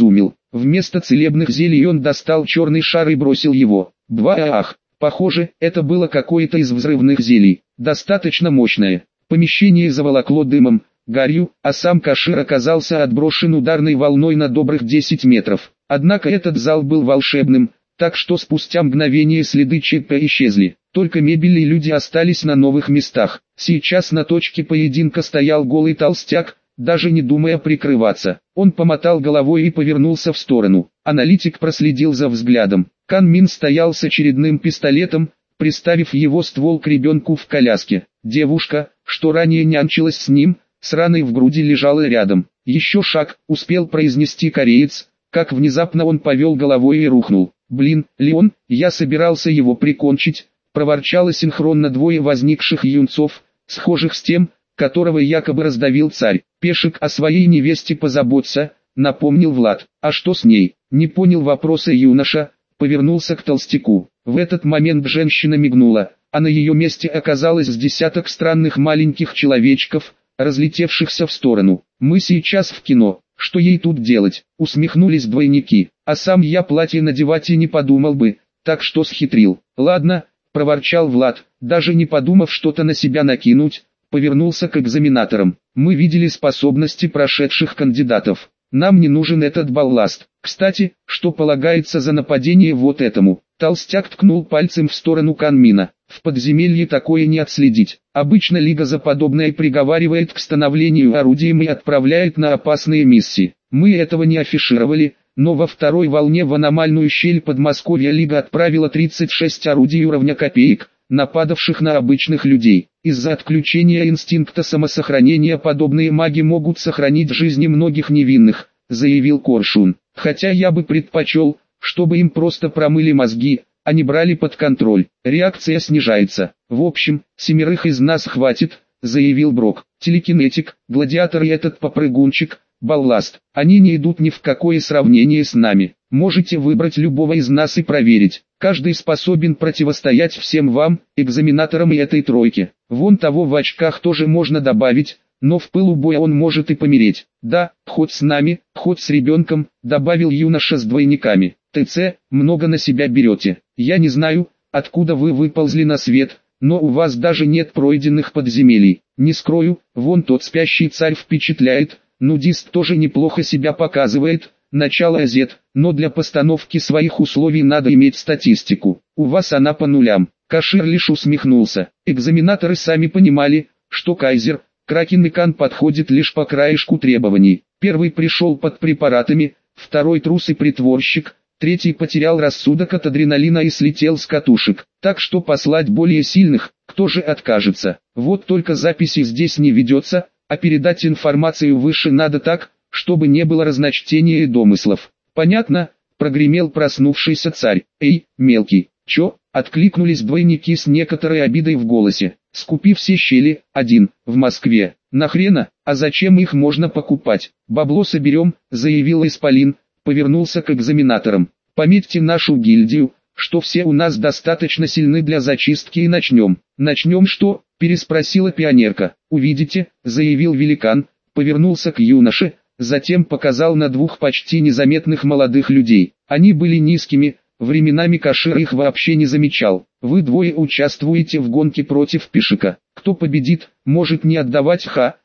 Вместо целебных зелий он достал черный шар и бросил его. Бва-ах! Похоже, это было какое-то из взрывных зелий, достаточно мощное. Помещение заволокло дымом, гарью, а сам Кашир оказался отброшен ударной волной на добрых 10 метров. Однако этот зал был волшебным, так что спустя мгновение следы ЧП исчезли. Только мебель и люди остались на новых местах. Сейчас на точке поединка стоял голый толстяк, даже не думая прикрываться. Он помотал головой и повернулся в сторону. Аналитик проследил за взглядом. Кан Мин стоял с очередным пистолетом, приставив его ствол к ребенку в коляске. Девушка, что ранее нянчилась с ним, с раной в груди лежала рядом. Еще шаг, успел произнести кореец, как внезапно он повел головой и рухнул. «Блин, Леон, я собирался его прикончить», проворчало синхронно двое возникших юнцов, схожих с тем, которого якобы раздавил царь. «Пешек, о своей невесте позаботься», напомнил Влад. «А что с ней?» Не понял вопроса юноша, повернулся к толстяку. В этот момент женщина мигнула, а на ее месте оказалось с десяток странных маленьких человечков, разлетевшихся в сторону. «Мы сейчас в кино, что ей тут делать?» Усмехнулись двойники. «А сам я платье надевать и не подумал бы, так что схитрил». «Ладно», проворчал Влад, даже не подумав что-то на себя накинуть, повернулся к экзаменаторам. «Мы видели способности прошедших кандидатов. Нам не нужен этот балласт. Кстати, что полагается за нападение вот этому?» Толстяк ткнул пальцем в сторону Кан Мина. «В подземелье такое не отследить. Обычно Лига за подобное приговаривает к становлению орудием и отправляет на опасные миссии. Мы этого не афишировали, но во второй волне в аномальную щель Подмосковья Лига отправила 36 орудий уровня копеек, нападавших на обычных людей. Из-за отключения инстинкта самосохранения подобные маги могут сохранить жизни многих невинных», заявил Коршун. «Хотя я бы предпочел, чтобы им просто промыли мозги, а не брали под контроль. Реакция снижается. В общем, 7 из нас хватит», заявил Брок. «Телекинетик, гладиатор и этот попрыгунчик, балласт. Они не идут ни в какое сравнение с нами. Можете выбрать любого из нас и проверить. Каждый способен противостоять всем вам, экзаменаторам и этой тройке. Вон того в очках тоже можно добавить, но в пылу боя он может и помереть. Да, хоть с нами, хоть с ребенком», добавил юноша с двойниками. «ТЦ, много на себя берете. Я не знаю, откуда вы выползли на свет, но у вас даже нет пройденных подземелий. Не скрою, вон тот спящий царь впечатляет, нудист тоже неплохо себя показывает, начало азет, но для постановки своих условий надо иметь статистику. У вас она по нулям». Кашир лишь усмехнулся. Экзаменаторы сами понимали, что Кайзер, Кракен и Кан подходит лишь по краешку требований. Первый пришел под препаратами, второй трус и притворщик, третий потерял рассудок от адреналина и слетел с катушек. Так что послать более сильных, кто же откажется? Вот только записи здесь не ведется, а передать информацию выше надо так, чтобы не было разночтения и домыслов. «Понятно», прогремел проснувшийся царь. «Эй, мелкий, чё?» Откликнулись двойники с некоторой обидой в голосе. «Скупи все щели, один, в Москве. Нахрена, а зачем их можно покупать? Бабло соберем», заявил Исполин, повернулся к экзаменаторам. «Пометьте нашу гильдию, что все у нас достаточно сильны для зачистки и начнем». «Начнем что?» переспросила пионерка. «Увидите», заявил великан, повернулся к юноше, затем показал на двух почти незаметных молодых людей. Они были низкими, временами Кашир их вообще не замечал. «Вы двое участвуете в гонке против Пешека. Кто победит, может не отдавать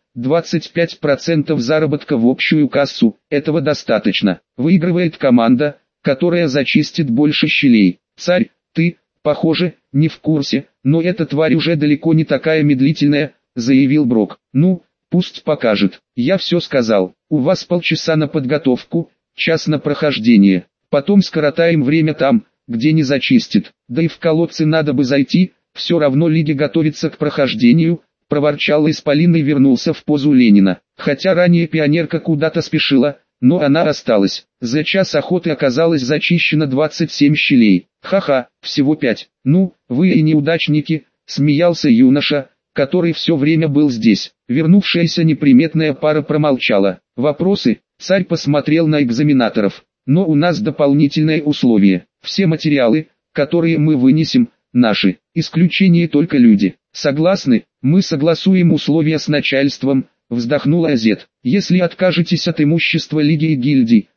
25% заработка в общую кассу, этого достаточно. Выигрывает команда, которая зачистит больше щелей. Царь, ты, похоже, не в курсе, но эта тварь уже далеко не такая медлительная», заявил Брок. «Ну, пусть покажет. Я все сказал. У вас полчаса на подготовку, час на прохождение. Потом скоротаем время там, где не зачистит. Да и в колодцы надо бы зайти, все равно Лига готовится к прохождению», проворчал Исполин и вернулся в позу Ленина. Хотя ранее пионерка куда-то спешила, но она осталась. За час охоты оказалось зачищено 27 щелей. «Ха-ха, всего 5. Ну, вы и неудачники», смеялся юноша, который все время был здесь. Вернувшаяся неприметная пара промолчала. «Вопросы?» Царь посмотрел на экзаменаторов. «Но у нас дополнительное условие. Все материалы, которые мы вынесем, наши. Исключение только люди. Согласны?» «Мы согласуем условия с начальством», вздохнул Азет. «Если откажетесь от имущества Лиги и гильдий,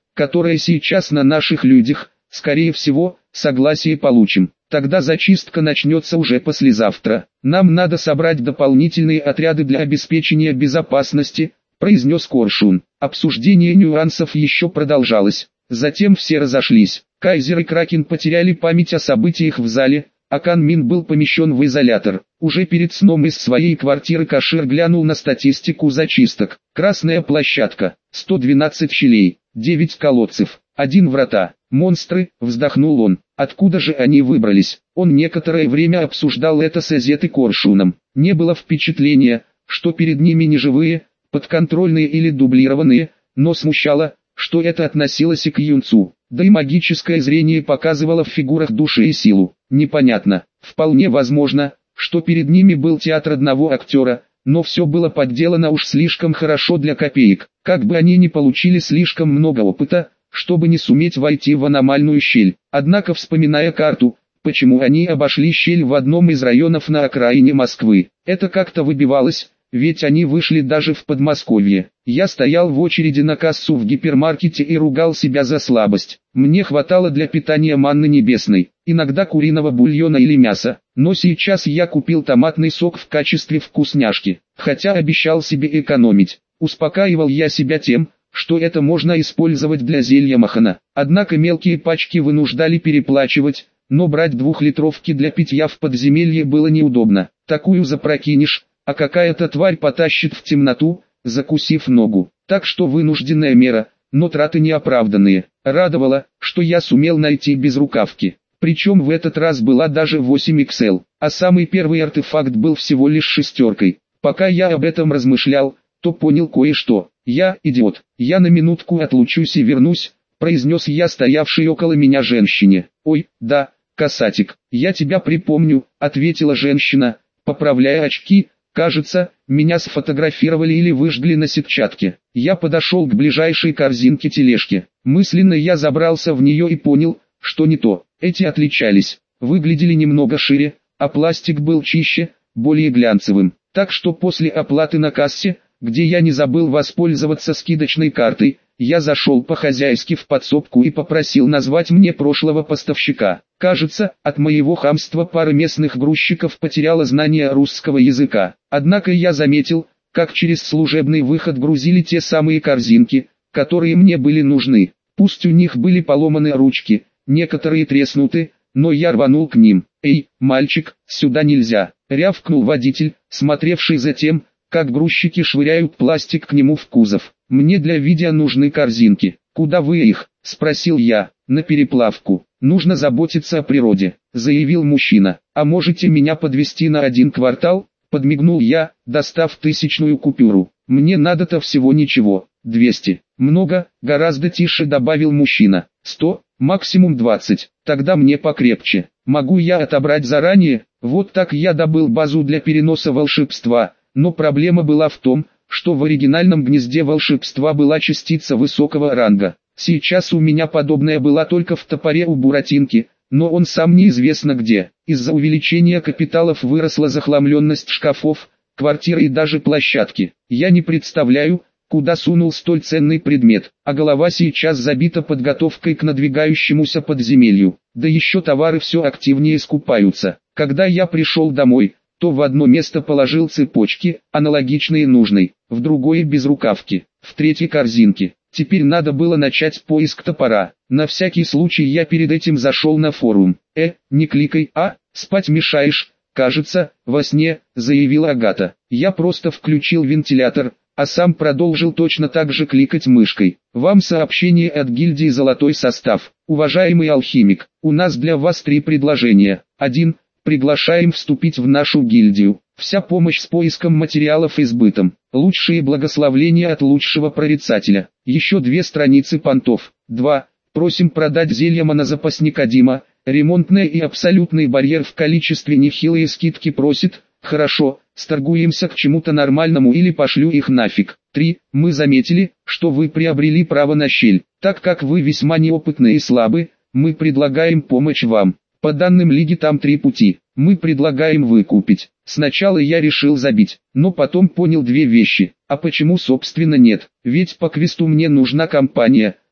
которое сейчас на наших людях, скорее всего, согласие получим. Тогда зачистка начнется уже послезавтра. Нам надо собрать дополнительные отряды для обеспечения безопасности, произнес Коршун. Обсуждение нюансов еще продолжалось. Затем все разошлись. Кайзер и Кракен потеряли память о событиях в зале, а Кан Мин был помещен в изолятор. Уже перед сном из своей квартиры Кашир глянул на статистику зачисток. Красная площадка, 112 щелей, 9 колодцев, 1 врата. Монстры, вздохнул он. Откуда же они выбрались? Он некоторое время обсуждал это с Эзет и Коршуном. Не было впечатления, что перед ними не живые, подконтрольные или дублированные, но смущало, что это относилось и к юнцу. Да и магическое зрение показывало в фигурах души и силу. Непонятно, вполне возможно, что перед ними был театр одного актера, но все было подделано уж слишком хорошо для копеек. Как бы они ни получили слишком много опыта, чтобы не суметь войти в аномальную щель. Однако, вспоминая карту, почему они обошли щель в одном из районов на окраине Москвы, это как-то выбивалось, ведь они вышли даже в Подмосковье. Я стоял в очереди на кассу в гипермаркете и ругал себя за слабость. Мне хватало для питания манны небесной, иногда куриного бульона или мяса, но сейчас я купил томатный сок в качестве вкусняшки, хотя обещал себе экономить. Успокаивал я себя тем, что это можно использовать для зелья Махана. Однако мелкие пачки вынуждали переплачивать, но брать 2-литровки для питья в подземелье было неудобно. Такую запрокинешь, а какая-то тварь потащит в темноту, закусив ногу. Так что вынужденная мера, но траты неоправданные. Радовало, что я сумел найти безрукавки. Причем в этот раз была даже 8XL, а самый первый артефакт был всего лишь 6. Пока я об этом размышлял, то понял кое-что. «Я, идиот, я на минутку отлучусь и вернусь», произнес я стоявшей около меня женщине. «Ой, да, касатик, я тебя припомню», ответила женщина, поправляя очки. «Кажется, меня сфотографировали или выжгли на сетчатке». Я подошел к ближайшей корзинке тележки. Мысленно я забрался в нее и понял, что не то. Эти отличались, выглядели немного шире, а пластик был чище, более глянцевым. Так что после оплаты на кассе, где я не забыл воспользоваться скидочной картой, я зашел по-хозяйски в подсобку и попросил назвать мне прошлого поставщика. Кажется, от моего хамства пара местных грузчиков потеряла знание русского языка. Однако я заметил, как через служебный выход грузили те самые корзинки, которые мне были нужны. Пусть у них были поломаны ручки, некоторые треснуты, но я рванул к ним. «Эй, мальчик, сюда нельзя!» — рявкнул водитель, смотревший за тем, как грузчики швыряют пластик к нему в кузов. «Мне для видео нужны корзинки». «Куда вы их?» — спросил я. «На переплавку. Нужно заботиться о природе», — заявил мужчина. «А можете меня подвезти на 1 квартал?» — подмигнул я, достав 1000-ную купюру. «Мне надо-то всего ничего, 200. «Много», — гораздо тише добавил мужчина. 100, максимум 20. «Тогда мне покрепче. Могу я отобрать заранее?» Вот так я добыл базу для переноса волшебства. Но проблема была в том, что в оригинальном гнезде волшебства была частица высокого ранга. Сейчас у меня подобная была только в топоре у Буратинки, но он сам неизвестно где. Из-за увеличения капиталов выросла захламленность шкафов, квартиры и даже площадки. Я не представляю, куда сунул столь ценный предмет, а голова сейчас забита подготовкой к надвигающемуся подземелью. Да еще товары все активнее скупаются. Когда я пришел домой, то в одно место положил цепочки, аналогичные нужной, в другое безрукавки, в третье корзинки. Теперь надо было начать поиск топора. На всякий случай я перед этим зашел на форум. Не кликай, спать мешаешь, кажется, во сне, заявила Агата. Я просто включил вентилятор, а сам продолжил точно так же кликать мышкой. Вам сообщение от гильдии «Золотой состав». Уважаемый алхимик, у нас для вас 3 предложения. 1. Приглашаем вступить в нашу гильдию. Вся помощь с поиском материалов и сбытом. Лучшие благословления от лучшего прорицателя. Еще 2 страницы понтов. 2. Просим продать зелье монозапасника Дима. Ремонтный и абсолютный барьер в количестве нехилые скидки просит. Хорошо, сторгуемся к чему-то нормальному или пошлю их нафиг. 3. Мы заметили, что вы приобрели право на щель. Так как вы весьма неопытны и слабы, мы предлагаем помощь вам. По данным лиги там 3 пути. Мы предлагаем выкупить. Сначала я решил забить, но потом понял 2 вещи. А почему собственно нет? Ведь по квесту мне нужна компания,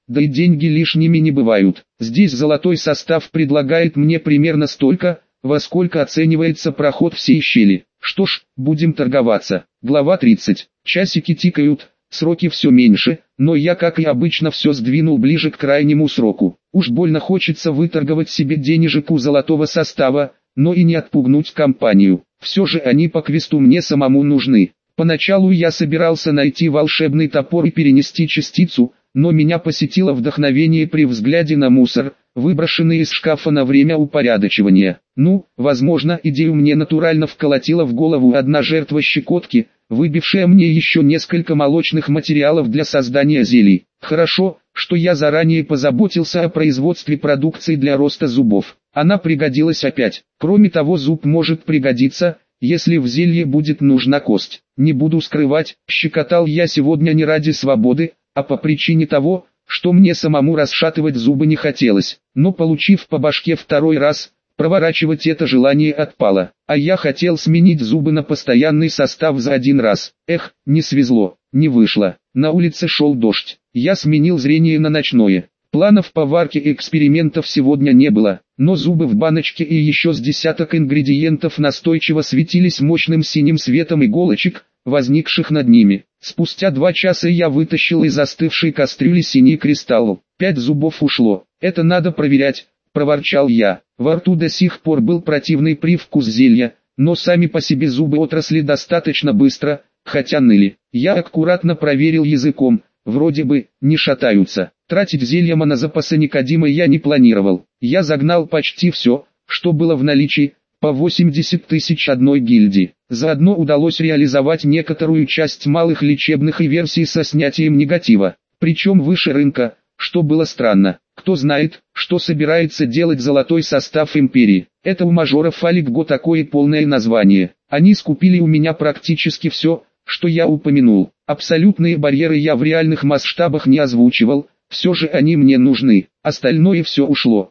да и деньги лишними не бывают. Здесь золотой состав предлагает мне примерно столько, во сколько оценивается проход всей щели. Что ж, будем торговаться. Глава 30. Часики тикают, сроки все меньше, но я, как и обычно, все сдвинул ближе к крайнему сроку. Уж больно хочется выторговать себе денежек у золотого состава, но и не отпугнуть компанию. Все же они по квесту мне самому нужны. Поначалу я собирался найти волшебный топор и перенести частицу, но меня посетило вдохновение при взгляде на мусор, выброшенный из шкафа на время упорядочивания. Возможно, идею мне натурально вколотила в голову одна жертва щекотки, выбившая мне еще несколько молочных материалов для создания зелий. Хорошо, что я заранее позаботился о производстве продукции для роста зубов. Она пригодилась опять. Кроме того, зуб может пригодиться, если в зелье будет нужна кость. Не буду скрывать, щекотал я сегодня не ради свободы, а по причине того, что мне самому расшатывать зубы не хотелось. Но получив по башке второй раз, проворачивать это желание отпало. А я хотел сменить зубы на постоянный состав за один раз. Не свезло, не вышло. На улице шел дождь. Я сменил зрение на ночное. Планов по варке и экспериментов сегодня не было, но зубы в баночке и еще с десяток ингредиентов настойчиво светились мощным синим светом иголочек, возникших над ними. Спустя 2 часа я вытащил из остывшей кастрюли синий кристалл. 5 зубов ушло. Это надо проверять, проворчал я. Во рту до сих пор был противный привкус зелья, но сами по себе зубы отросли достаточно быстро, хотя ныли. Я аккуратно проверил языком, вроде бы, не шатаются. Тратить зелье на запасы Никодима я не планировал. Я загнал почти все, что было в наличии, по 80 тысяч одной гильдии. Заодно удалось реализовать некоторую часть малых лечебных и версий со снятием негатива, причем выше рынка, что было странно. Кто знает, что собирается делать золотой состав империи. Это у мажоров Аликго такое полное название. Они скупили у меня практически все, что я упомянул. Абсолютные барьеры я в реальных масштабах не озвучивал, все же они мне нужны. Остальное все ушло.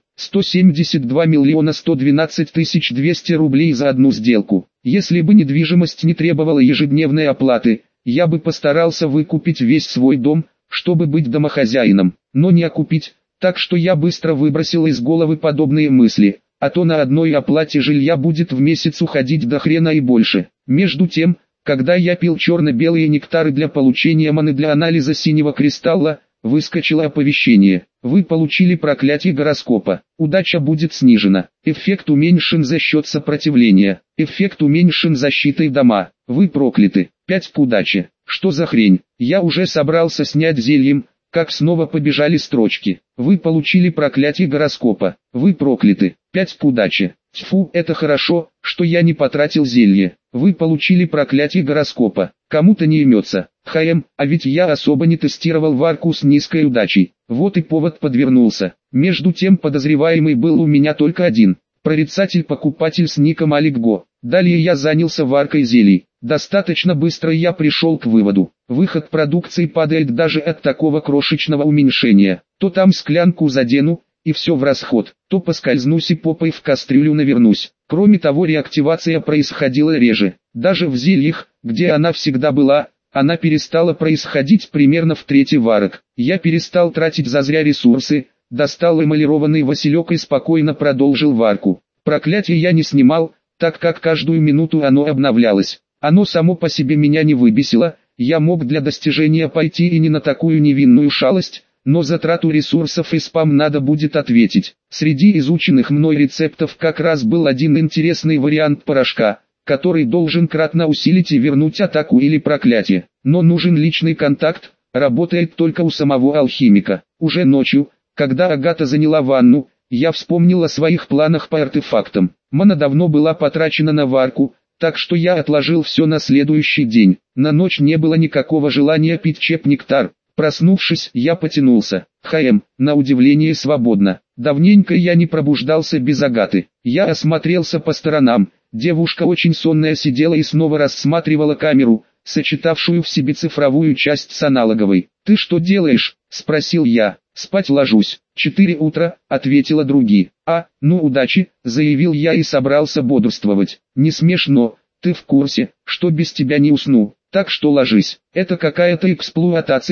172 миллиона 112 тысяч 200 рублей за одну сделку. Если бы недвижимость не требовала ежедневной оплаты, я бы постарался выкупить весь свой дом, чтобы быть домохозяином, но не окупить, так что я быстро выбросил из головы подобные мысли, а то на одной оплате жилья будет в месяц уходить до хрена и больше. Между тем, когда я пил черно-белые нектары для получения маны для анализа синего кристалла, выскочило оповещение. Вы получили проклятие гороскопа. Удача будет снижена. Эффект уменьшен за счет сопротивления. Эффект уменьшен защитой дома. Вы прокляты. 5 к удаче. Что за хрень? Я уже собрался снять зельем, как снова побежали строчки. Вы получили проклятие гороскопа. Вы прокляты. 5 к удаче. Тьфу, это хорошо, что я не потратил зелье. Вы получили проклятие гороскопа. Кому-то не имется. А ведь я особо не тестировал варку с низкой удачей. Вот и повод подвернулся. Между тем подозреваемый был у меня только один. Прорицатель-покупатель с ником Аликго. Далее я занялся варкой зелий. Достаточно быстро я пришел к выводу. Выход продукции падает даже от такого крошечного уменьшения. То там склянку задену, и все в расход, то поскользнусь и попой в кастрюлю навернусь. Кроме того, реактивация происходила реже. Даже в зельях, где она всегда была, она перестала происходить примерно в трети варок. Я перестал тратить зазря ресурсы, достал эмалированный василек и спокойно продолжил варку. Проклятие я не снимал, так как каждую минуту оно обновлялось. Оно само по себе меня не выбесило, я мог для достижения пойти и не на такую невинную шалость, но за трату ресурсов и спам надо будет ответить. Среди изученных мной рецептов как раз был один интересный вариант порошка, который должен кратно усилить и вернуть атаку или проклятие. Но нужен личный контакт, работает только у самого алхимика. Уже ночью, когда Агата заняла ванну, я вспомнил о своих планах по артефактам. Мана давно была потрачена на варку, так что я отложил все на следующий день. На ночь не было никакого желания пить чеп-нектар. Проснувшись, я потянулся. На удивление свободно. Давненько я не пробуждался без Агаты. Я осмотрелся по сторонам. Девушка очень сонная сидела и снова рассматривала камеру, сочетавшую в себе цифровую часть с аналоговой. «Ты что делаешь?» – спросил я. «Спать ложусь». 4 утра, ответила другие. Удачи, заявил я и собрался бодрствовать. Не смешно, ты в курсе, что без тебя не усну, так что ложись. Это какая-то эксплуатация,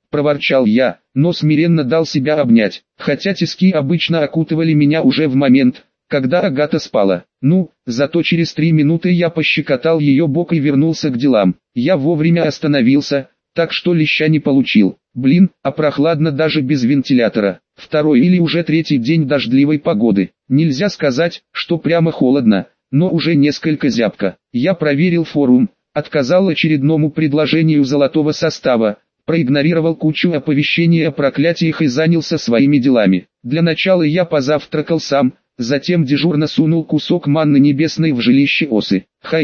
проворчал я, но смиренно дал себя обнять, хотя тиски обычно окутывали меня уже в момент, когда Агата спала. Ну, зато через 3 минуты я пощекотал ее бок и вернулся к делам. Я вовремя остановился, так что леща не получил. Блин, а прохладно даже без вентилятора. Второй или уже третий день дождливой погоды. Нельзя сказать, что прямо холодно, но уже несколько зябко. Я проверил форум, отказал очередному предложению золотого состава, проигнорировал кучу оповещений о проклятиях и занялся своими делами. Для начала я позавтракал сам, затем дежурно сунул кусок манны небесной в жилище осы.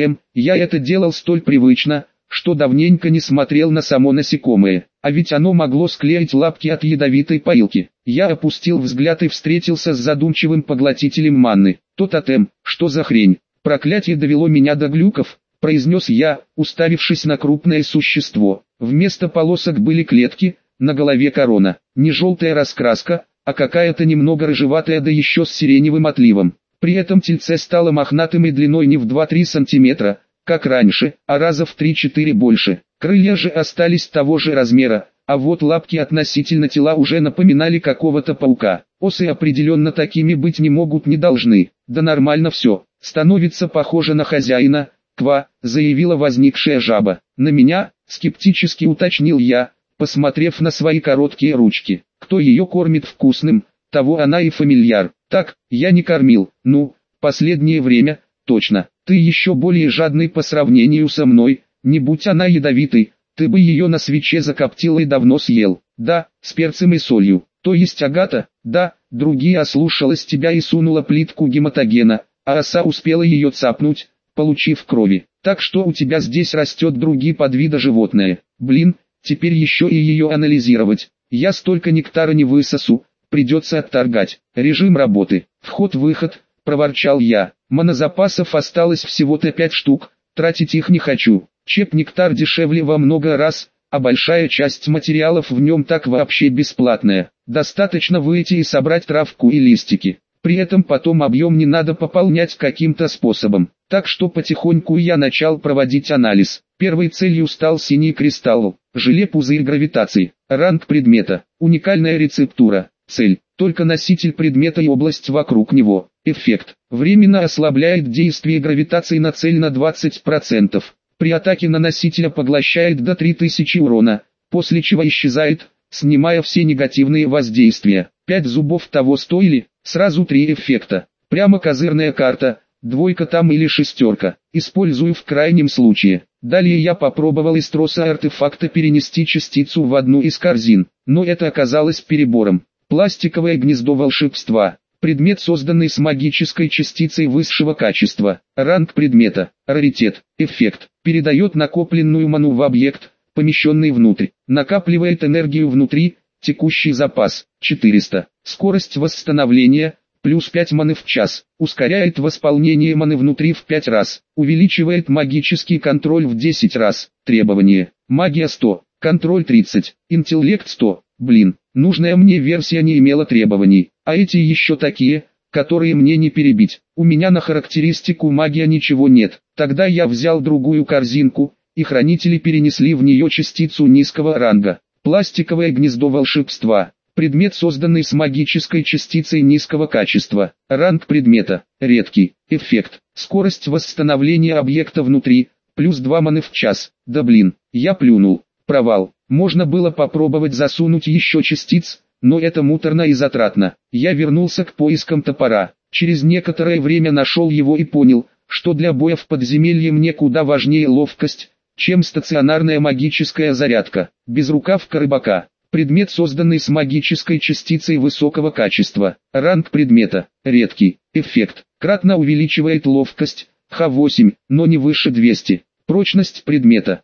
Я это делал столь привычно, что давненько не смотрел на само насекомое, а ведь оно могло склеить лапки от ядовитой поилки. Я опустил взгляд и встретился с задумчивым поглотителем манны. Тотем, что за хрень? Проклятие довело меня до глюков, произнес я, уставившись на крупное существо. Вместо полосок были клетки, на голове корона. Не желтая раскраска, а какая-то немного рыжеватая, да еще с сиреневым отливом. При этом тельце стало мохнатым и длиной не в 2-3 сантиметра, как раньше, а раза в 3-4 больше. Крылья же остались того же размера, а вот лапки относительно тела уже напоминали какого-то паука. Осы определенно такими быть не могут, не должны. Да нормально все, становится похоже на хозяина, ква, заявила возникшая жаба. На меня, скептически уточнил я, посмотрев на свои короткие ручки. Кто ее кормит вкусным, того она и фамильяр. Так, я не кормил, последнее время, точно. Ты еще более жадный по сравнению со мной, не будь она ядовитой, ты бы ее на свече закоптил и давно съел. Да, с перцем и солью. То есть Агата, да, другие ослушалась тебя и сунула плитку гематогена, а оса успела ее цапнуть, получив крови. Так что у тебя здесь растет другие подвида животное. Блин, теперь еще и ее анализировать. Я столько нектара не высосу, придется отторгать. Режим работы. Вход-выход, проворчал я. Монозапасов осталось всего-то 5 штук, тратить их не хочу. Чеп-нектар дешевле во много раз, а большая часть материалов в нем так вообще бесплатная. Достаточно выйти и собрать травку и листики. При этом потом объем не надо пополнять каким-то способом. Так что потихоньку я начал проводить анализ. Первой целью стал синий кристалл, желе-пузырь гравитации, ранг предмета, уникальная рецептура, цель, только носитель предмета и область вокруг него. Эффект, временно ослабляет действие гравитации на цель на 20%. При атаке на носителя поглощает до 3000 урона, после чего исчезает, снимая все негативные воздействия. 5 зубов того стоили, сразу 3 эффекта. Прямо козырная карта, двойка там или шестерка. Использую в крайнем случае. Далее я попробовал из троса артефакта перенести частицу в одну из корзин, но это оказалось перебором. Пластиковое гнездо волшебства. Предмет, созданный с магической частицей высшего качества. Ранг предмета. Раритет. Эффект. Передает накопленную ману в объект, помещенный внутрь. Накапливает энергию внутри. Текущий запас. 400. Скорость восстановления. Плюс 5 маны в час. Ускоряет восполнение маны внутри в 5 раз. Увеличивает магический контроль в 10 раз. Требования. Магия 100. Контроль 30. Интеллект 100. Блин, нужная мне версия не имела требований. А эти еще такие, которые мне не перебить. У меня на характеристику магия ничего нет. Тогда я взял другую корзинку, и хранители перенесли в нее частицу низкого ранга. Пластиковое гнездо волшебства. Предмет, созданный с магической частицей низкого качества. Ранг предмета. Редкий. Эффект. Скорость восстановления объекта внутри. Плюс 2 маны в час. Да блин, я плюнул. Провал. Можно было попробовать засунуть еще частиц, но это муторно и затратно. Я вернулся к поискам топора. Через некоторое время нашел его и понял, что для боя в подземелье мне куда важнее ловкость, чем стационарная магическая зарядка. Безрукавка рыбака. Предмет, созданный с магической частицей высокого качества. Ранг предмета. Редкий. Эффект. Кратно увеличивает ловкость. Х8, но не выше 200. Прочность предмета.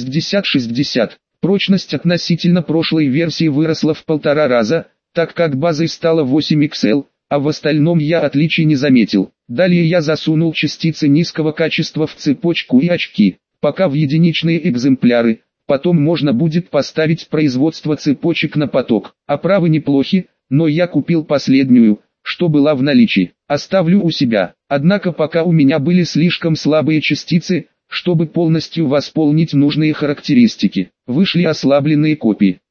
60-60. Прочность относительно прошлой версии выросла в 1,5 раза, так как базой стала 8XL, а в остальном я отличий не заметил. Далее я засунул частицы низкого качества в цепочку и очки, пока в единичные экземпляры. Потом можно будет поставить производство цепочек на поток. Оправы неплохи, но я купил последнюю, что была в наличии. Оставлю у себя. Однако пока у меня были слишком слабые частицы, чтобы полностью восполнить нужные характеристики. Вышли ослабленные копии.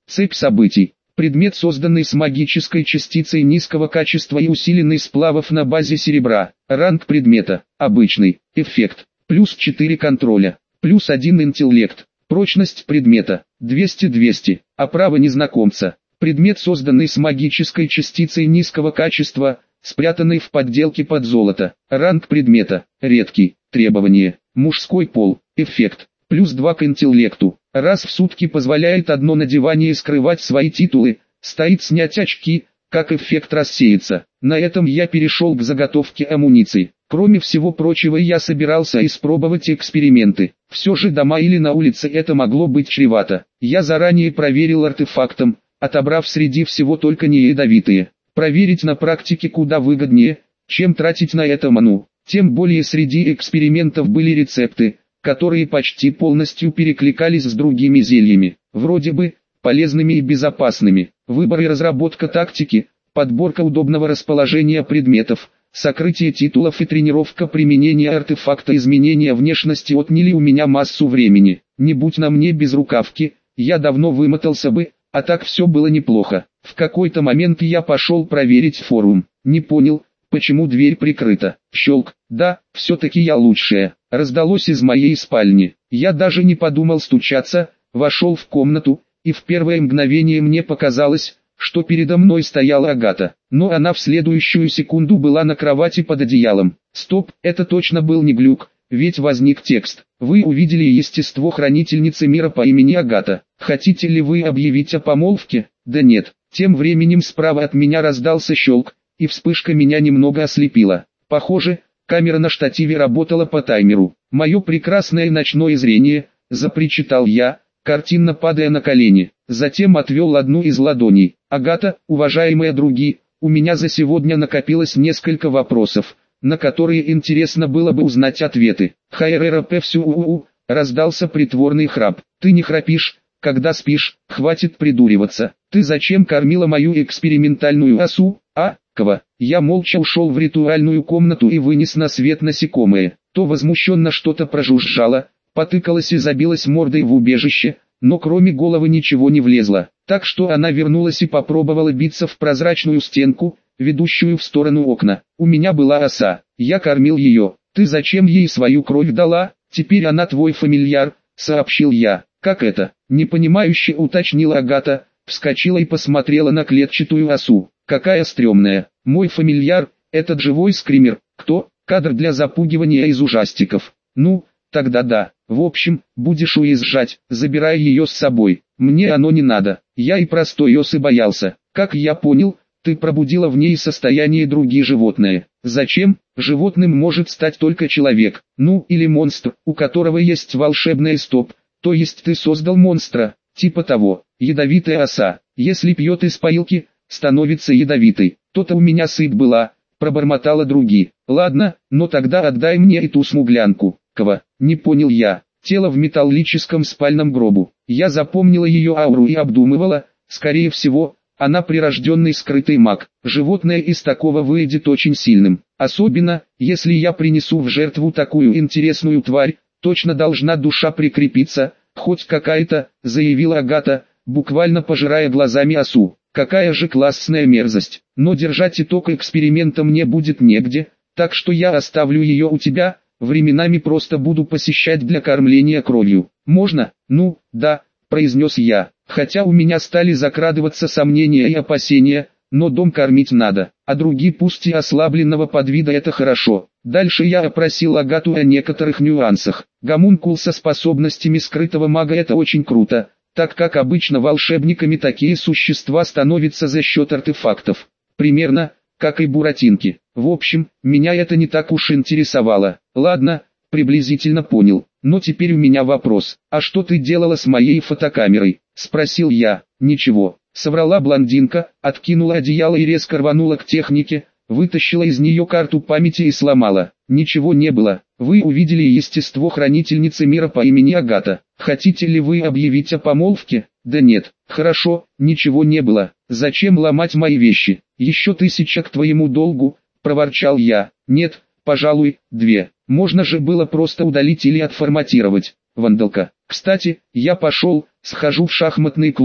Цепь событий. Предмет, созданный с магической частицей низкого качества и усиленный сплавов на базе серебра. Ранг предмета. Обычный. Эффект. Плюс 4 контроля. Плюс 1 интеллект. Прочность предмета. 200-200. Оправа незнакомца. Предмет, созданный с магической частицей низкого качества, спрятанный в подделке под золото. Ранг предмета. Редкий. Требование. Мужской пол. Эффект. Плюс 2 к интеллекту. Раз в сутки позволяет одно надевание скрывать свои титулы. Стоит снять очки, как эффект рассеется. На этом я перешел к заготовке амуниции. Кроме всего прочего, я собирался испробовать эксперименты. Все же дома или на улице это могло быть чревато. Я заранее проверил артефактом, отобрав среди всего только не ядовитые. Проверить на практике куда выгоднее, чем тратить на это ману. Тем более среди экспериментов были рецепты, которые почти полностью перекликались с другими зельями, вроде бы полезными и безопасными. Выбор и разработка тактики, подборка удобного расположения предметов, сокрытие титулов и тренировка применения артефакта изменения внешности отняли у меня массу времени. Не будь на мне безрукавки, я давно вымотался бы, а так все было неплохо. В какой-то момент я пошел проверить форум. Не понял, почему дверь прикрыта. Щелк. Да, все-таки я лучшая. Раздалось из моей спальни. Я даже не подумал стучаться, вошел в комнату, и в первое мгновение мне показалось, что передо мной стояла Агата. Но она в следующую секунду была на кровати под одеялом. Стоп, это точно был не глюк, ведь возник текст. Вы увидели естество хранительницы мира по имени Агата. Хотите ли вы объявить о помолвке? Да нет. Тем временем справа от меня раздался щелк, и вспышка меня немного ослепила. Похоже, камера на штативе работала по таймеру. Мое прекрасное ночное зрение, запричитал я, картинно падая на колени. Затем отвел одну из ладоней. Агата, уважаемые други, у меня за сегодня накопилось несколько вопросов, на которые интересно было бы узнать ответы. Хайрерапевсю раздался притворный храп. Ты не храпишь, когда спишь, хватит придуриваться. Ты зачем кормила мою экспериментальную осу, а? Ква. Я молча ушел в ритуальную комнату и вынес на свет насекомое. То возмущенно что-то прожужжало, потыкалась и забилась мордой в убежище, но кроме головы ничего не влезло. Так что она вернулась и попробовала биться в прозрачную стенку, ведущую в сторону окна. У меня была оса, я кормил ее. Ты зачем ей свою кровь дала? Теперь она твой фамильяр, сообщил я. Как это? Непонимающе уточнила Агата, вскочила и посмотрела на клетчатую осу. Какая стрёмная. Мой фамильяр, этот живой скример. Кто? Кадр для запугивания из ужастиков. Ну, тогда да. В общем, будешь уезжать, забирай ее с собой. Мне оно не надо. Я и простой осы боялся. Как я понял, ты пробудила в ней состояние другие животные. Зачем? Животным может стать только человек. Ну, или монстр, у которого есть волшебный стоп. То есть ты создал монстра, типа того. Ядовитая оса, если пьет из поилки, становится ядовитой. То-то у меня сыпь была, пробормотала други. Ладно, но тогда отдай мне эту смуглянку. Ква, не понял я. Тело в металлическом спальном гробу. Я запомнила ее ауру и обдумывала, скорее всего, она прирожденный скрытый маг. Животное из такого выйдет очень сильным. Особенно, если я принесу в жертву такую интересную тварь, точно должна душа прикрепиться, хоть какая-то, заявила Агата, буквально пожирая глазами осу. Какая же классная мерзость. Но держать итог эксперимента мне будет негде, так что я оставлю ее у тебя, временами просто буду посещать для кормления кровью. Можно? Ну, да, произнес я. Хотя у меня стали закрадываться сомнения и опасения, но дом кормить надо, а другие пусть и ослабленного подвида это хорошо. Дальше я опросил Агату о некоторых нюансах. Гомункул со способностями скрытого мага это очень круто, так как обычно волшебниками такие существа становятся за счет артефактов. Примерно, как и буратинки. В общем, меня это не так уж интересовало. Ладно, приблизительно понял. Но теперь у меня вопрос. А что ты делала с моей фотокамерой? Спросил я. Ничего. Соврала блондинка, откинула одеяло и резко рванула к технике, вытащила из нее карту памяти и сломала. Ничего не было. Вы увидели естество хранительницы мира по имени Агата. Хотите ли вы объявить о помолвке? Да нет. Хорошо, ничего не было. Зачем ломать мои вещи? Еще 1000 к твоему долгу, проворчал я. Нет, пожалуй, 2. Можно же было просто удалить или отформатировать. Вандалка. Кстати, я пошел, схожу в шахматный клуб,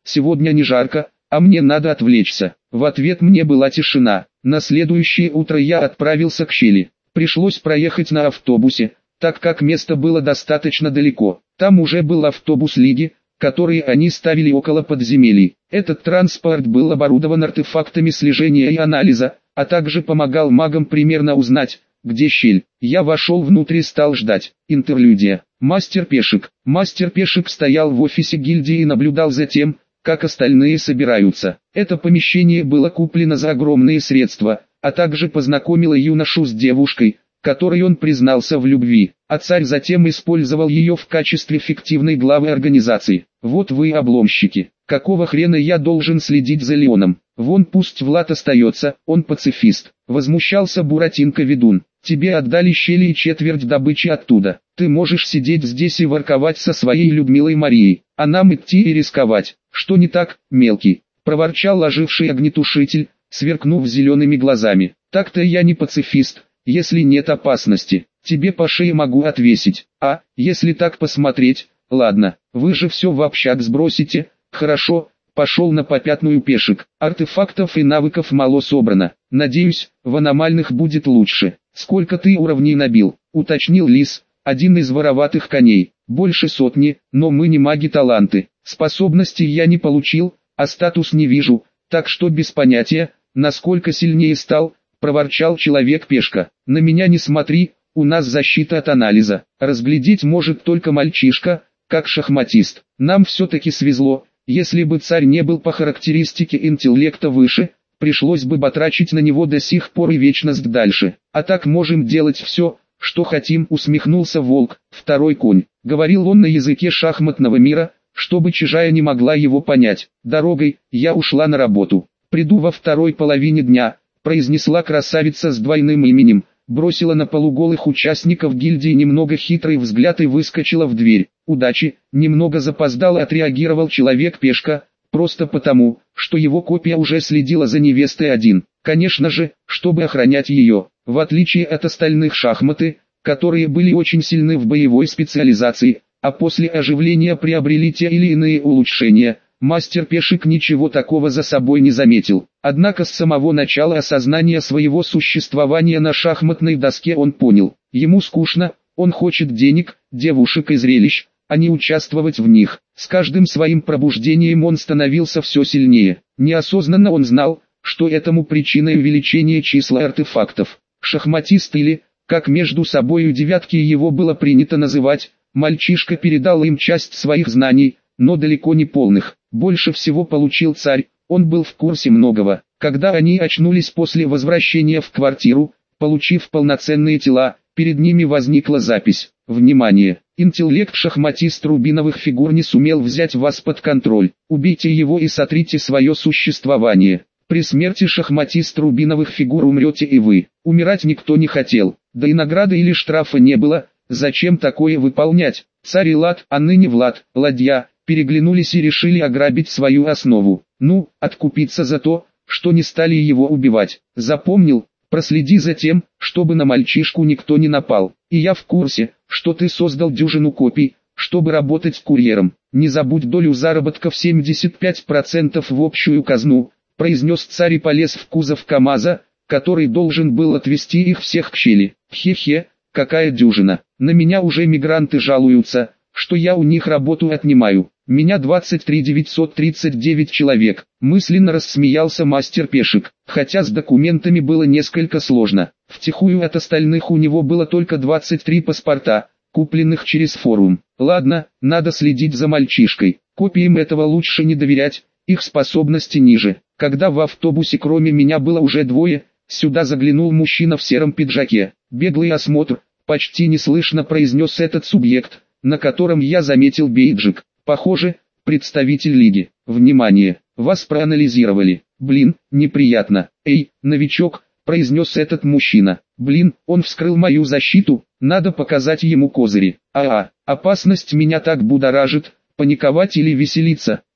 сегодня не жарко, а мне надо отвлечься. В ответ мне была тишина. На следующее утро я отправился к щели. Пришлось проехать на автобусе, так как место было достаточно далеко. Там уже был автобус Лиги, который они ставили около подземелий. Этот транспорт был оборудован артефактами слежения и анализа, а также помогал магам примерно узнать, где щель. Я вошел внутрь и стал ждать. Интерлюдия. Мастер Пешек. Мастер Пешек стоял в офисе гильдии и наблюдал за тем, как остальные собираются. Это помещение было куплено за огромные средства, а также познакомило юношу с девушкой, которой он признался в любви, а царь затем использовал ее в качестве фиктивной главы организации. Вот вы обломщики. Какого хрена я должен следить за Леоном? Вон пусть Влад остается, он пацифист. Возмущался Буратинка-ведун. Тебе отдали щели и четверть добычи оттуда. Ты можешь сидеть здесь и ворковать со своей Людмилой Марией, а нам идти и рисковать. Что не так, мелкий? Проворчал оживший огнетушитель, сверкнув зелеными глазами. Так-то я не пацифист, если нет опасности. Тебе по шее могу отвесить. А, если так посмотреть, ладно, вы же все в общак сбросите. Хорошо, пошел на попятную Пешек. Артефактов и навыков мало собрано. Надеюсь, в аномальных будет лучше. Сколько ты уровней набил? Уточнил Лис, один из вороватых коней. Больше сотни, но мы не маги-таланты. Способностей я не получил, а статус не вижу, так что без понятия, насколько сильнее стал, проворчал Человек-Пешка. На меня не смотри, у нас защита от анализа. Разглядеть может только мальчишка, как шахматист. Нам все-таки свезло. Если бы царь не был по характеристике интеллекта выше, пришлось бы батрачить на него до сих пор и вечность дальше. А так можем делать все, что хотим, усмехнулся волк, второй конь. Говорил он на языке шахматного мира, чтобы чужая не могла его понять. Дорогой, я ушла на работу. Приду во второй половине дня, произнесла красавица с двойным именем, бросила на полуголых участников гильдии немного хитрый взгляд и выскочила в дверь. Удачи, немного запоздало отреагировал Человек-Пешка, просто потому, что его копия уже следила за невестой один. Конечно же, чтобы охранять ее, в отличие от остальных шахматы, которые были очень сильны в боевой специализации, а после оживления приобрели те или иные улучшения. Мастер Пешек ничего такого за собой не заметил. Однако с самого начала осознания своего существования на шахматной доске он понял, ему скучно, он хочет денег, девушек и зрелищ, а не участвовать в них. С каждым своим пробуждением он становился все сильнее. Неосознанно он знал, что этому причиной увеличение числа артефактов. Шахматист или, как между собою девятки его было принято называть, мальчишка передал им часть своих знаний, но далеко не полных. Больше всего получил царь, он был в курсе многого. Когда они очнулись после возвращения в квартиру, получив полноценные тела, перед ними возникла запись. Внимание! Интеллект-шахматист рубиновых фигур не сумел взять вас под контроль. Убейте его и сотрите свое существование. При смерти шахматист рубиновых фигур умрете и вы. Умирать никто не хотел, да и награды или штрафа не было. Зачем такое выполнять? Царь и Лад, а ныне Влад, ладья, переглянулись и решили ограбить свою основу. Ну, откупиться за то, что не стали его убивать. Запомнил? Проследи за тем, чтобы на мальчишку никто не напал. И я в курсе, что ты создал дюжину копий, чтобы работать курьером. Не забудь долю заработка в 75% в общую казну, произнес царь и полез в кузов КамАЗа, который должен был отвезти их всех к щели. Хе-хе, какая дюжина. На меня уже мигранты жалуются, что я у них работу отнимаю. Меня 23 939 человек. Мысленно рассмеялся мастер Пешек, хотя с документами было несколько сложно. Втихую от остальных у него было только 23 паспорта, купленных через форум. Ладно, надо следить за мальчишкой. Копиям этого лучше не доверять, их способности ниже. Когда в автобусе кроме меня было уже двое, сюда заглянул мужчина в сером пиджаке. Беглый осмотр, почти неслышно произнес этот субъект, на котором я заметил бейджик. Похоже, представитель Лиги. Внимание, вас проанализировали. Блин, неприятно. Эй, новичок, произнес этот мужчина. Блин, он вскрыл мою защиту, надо показать ему козыри. Опасность меня так будоражит, паниковать или веселиться.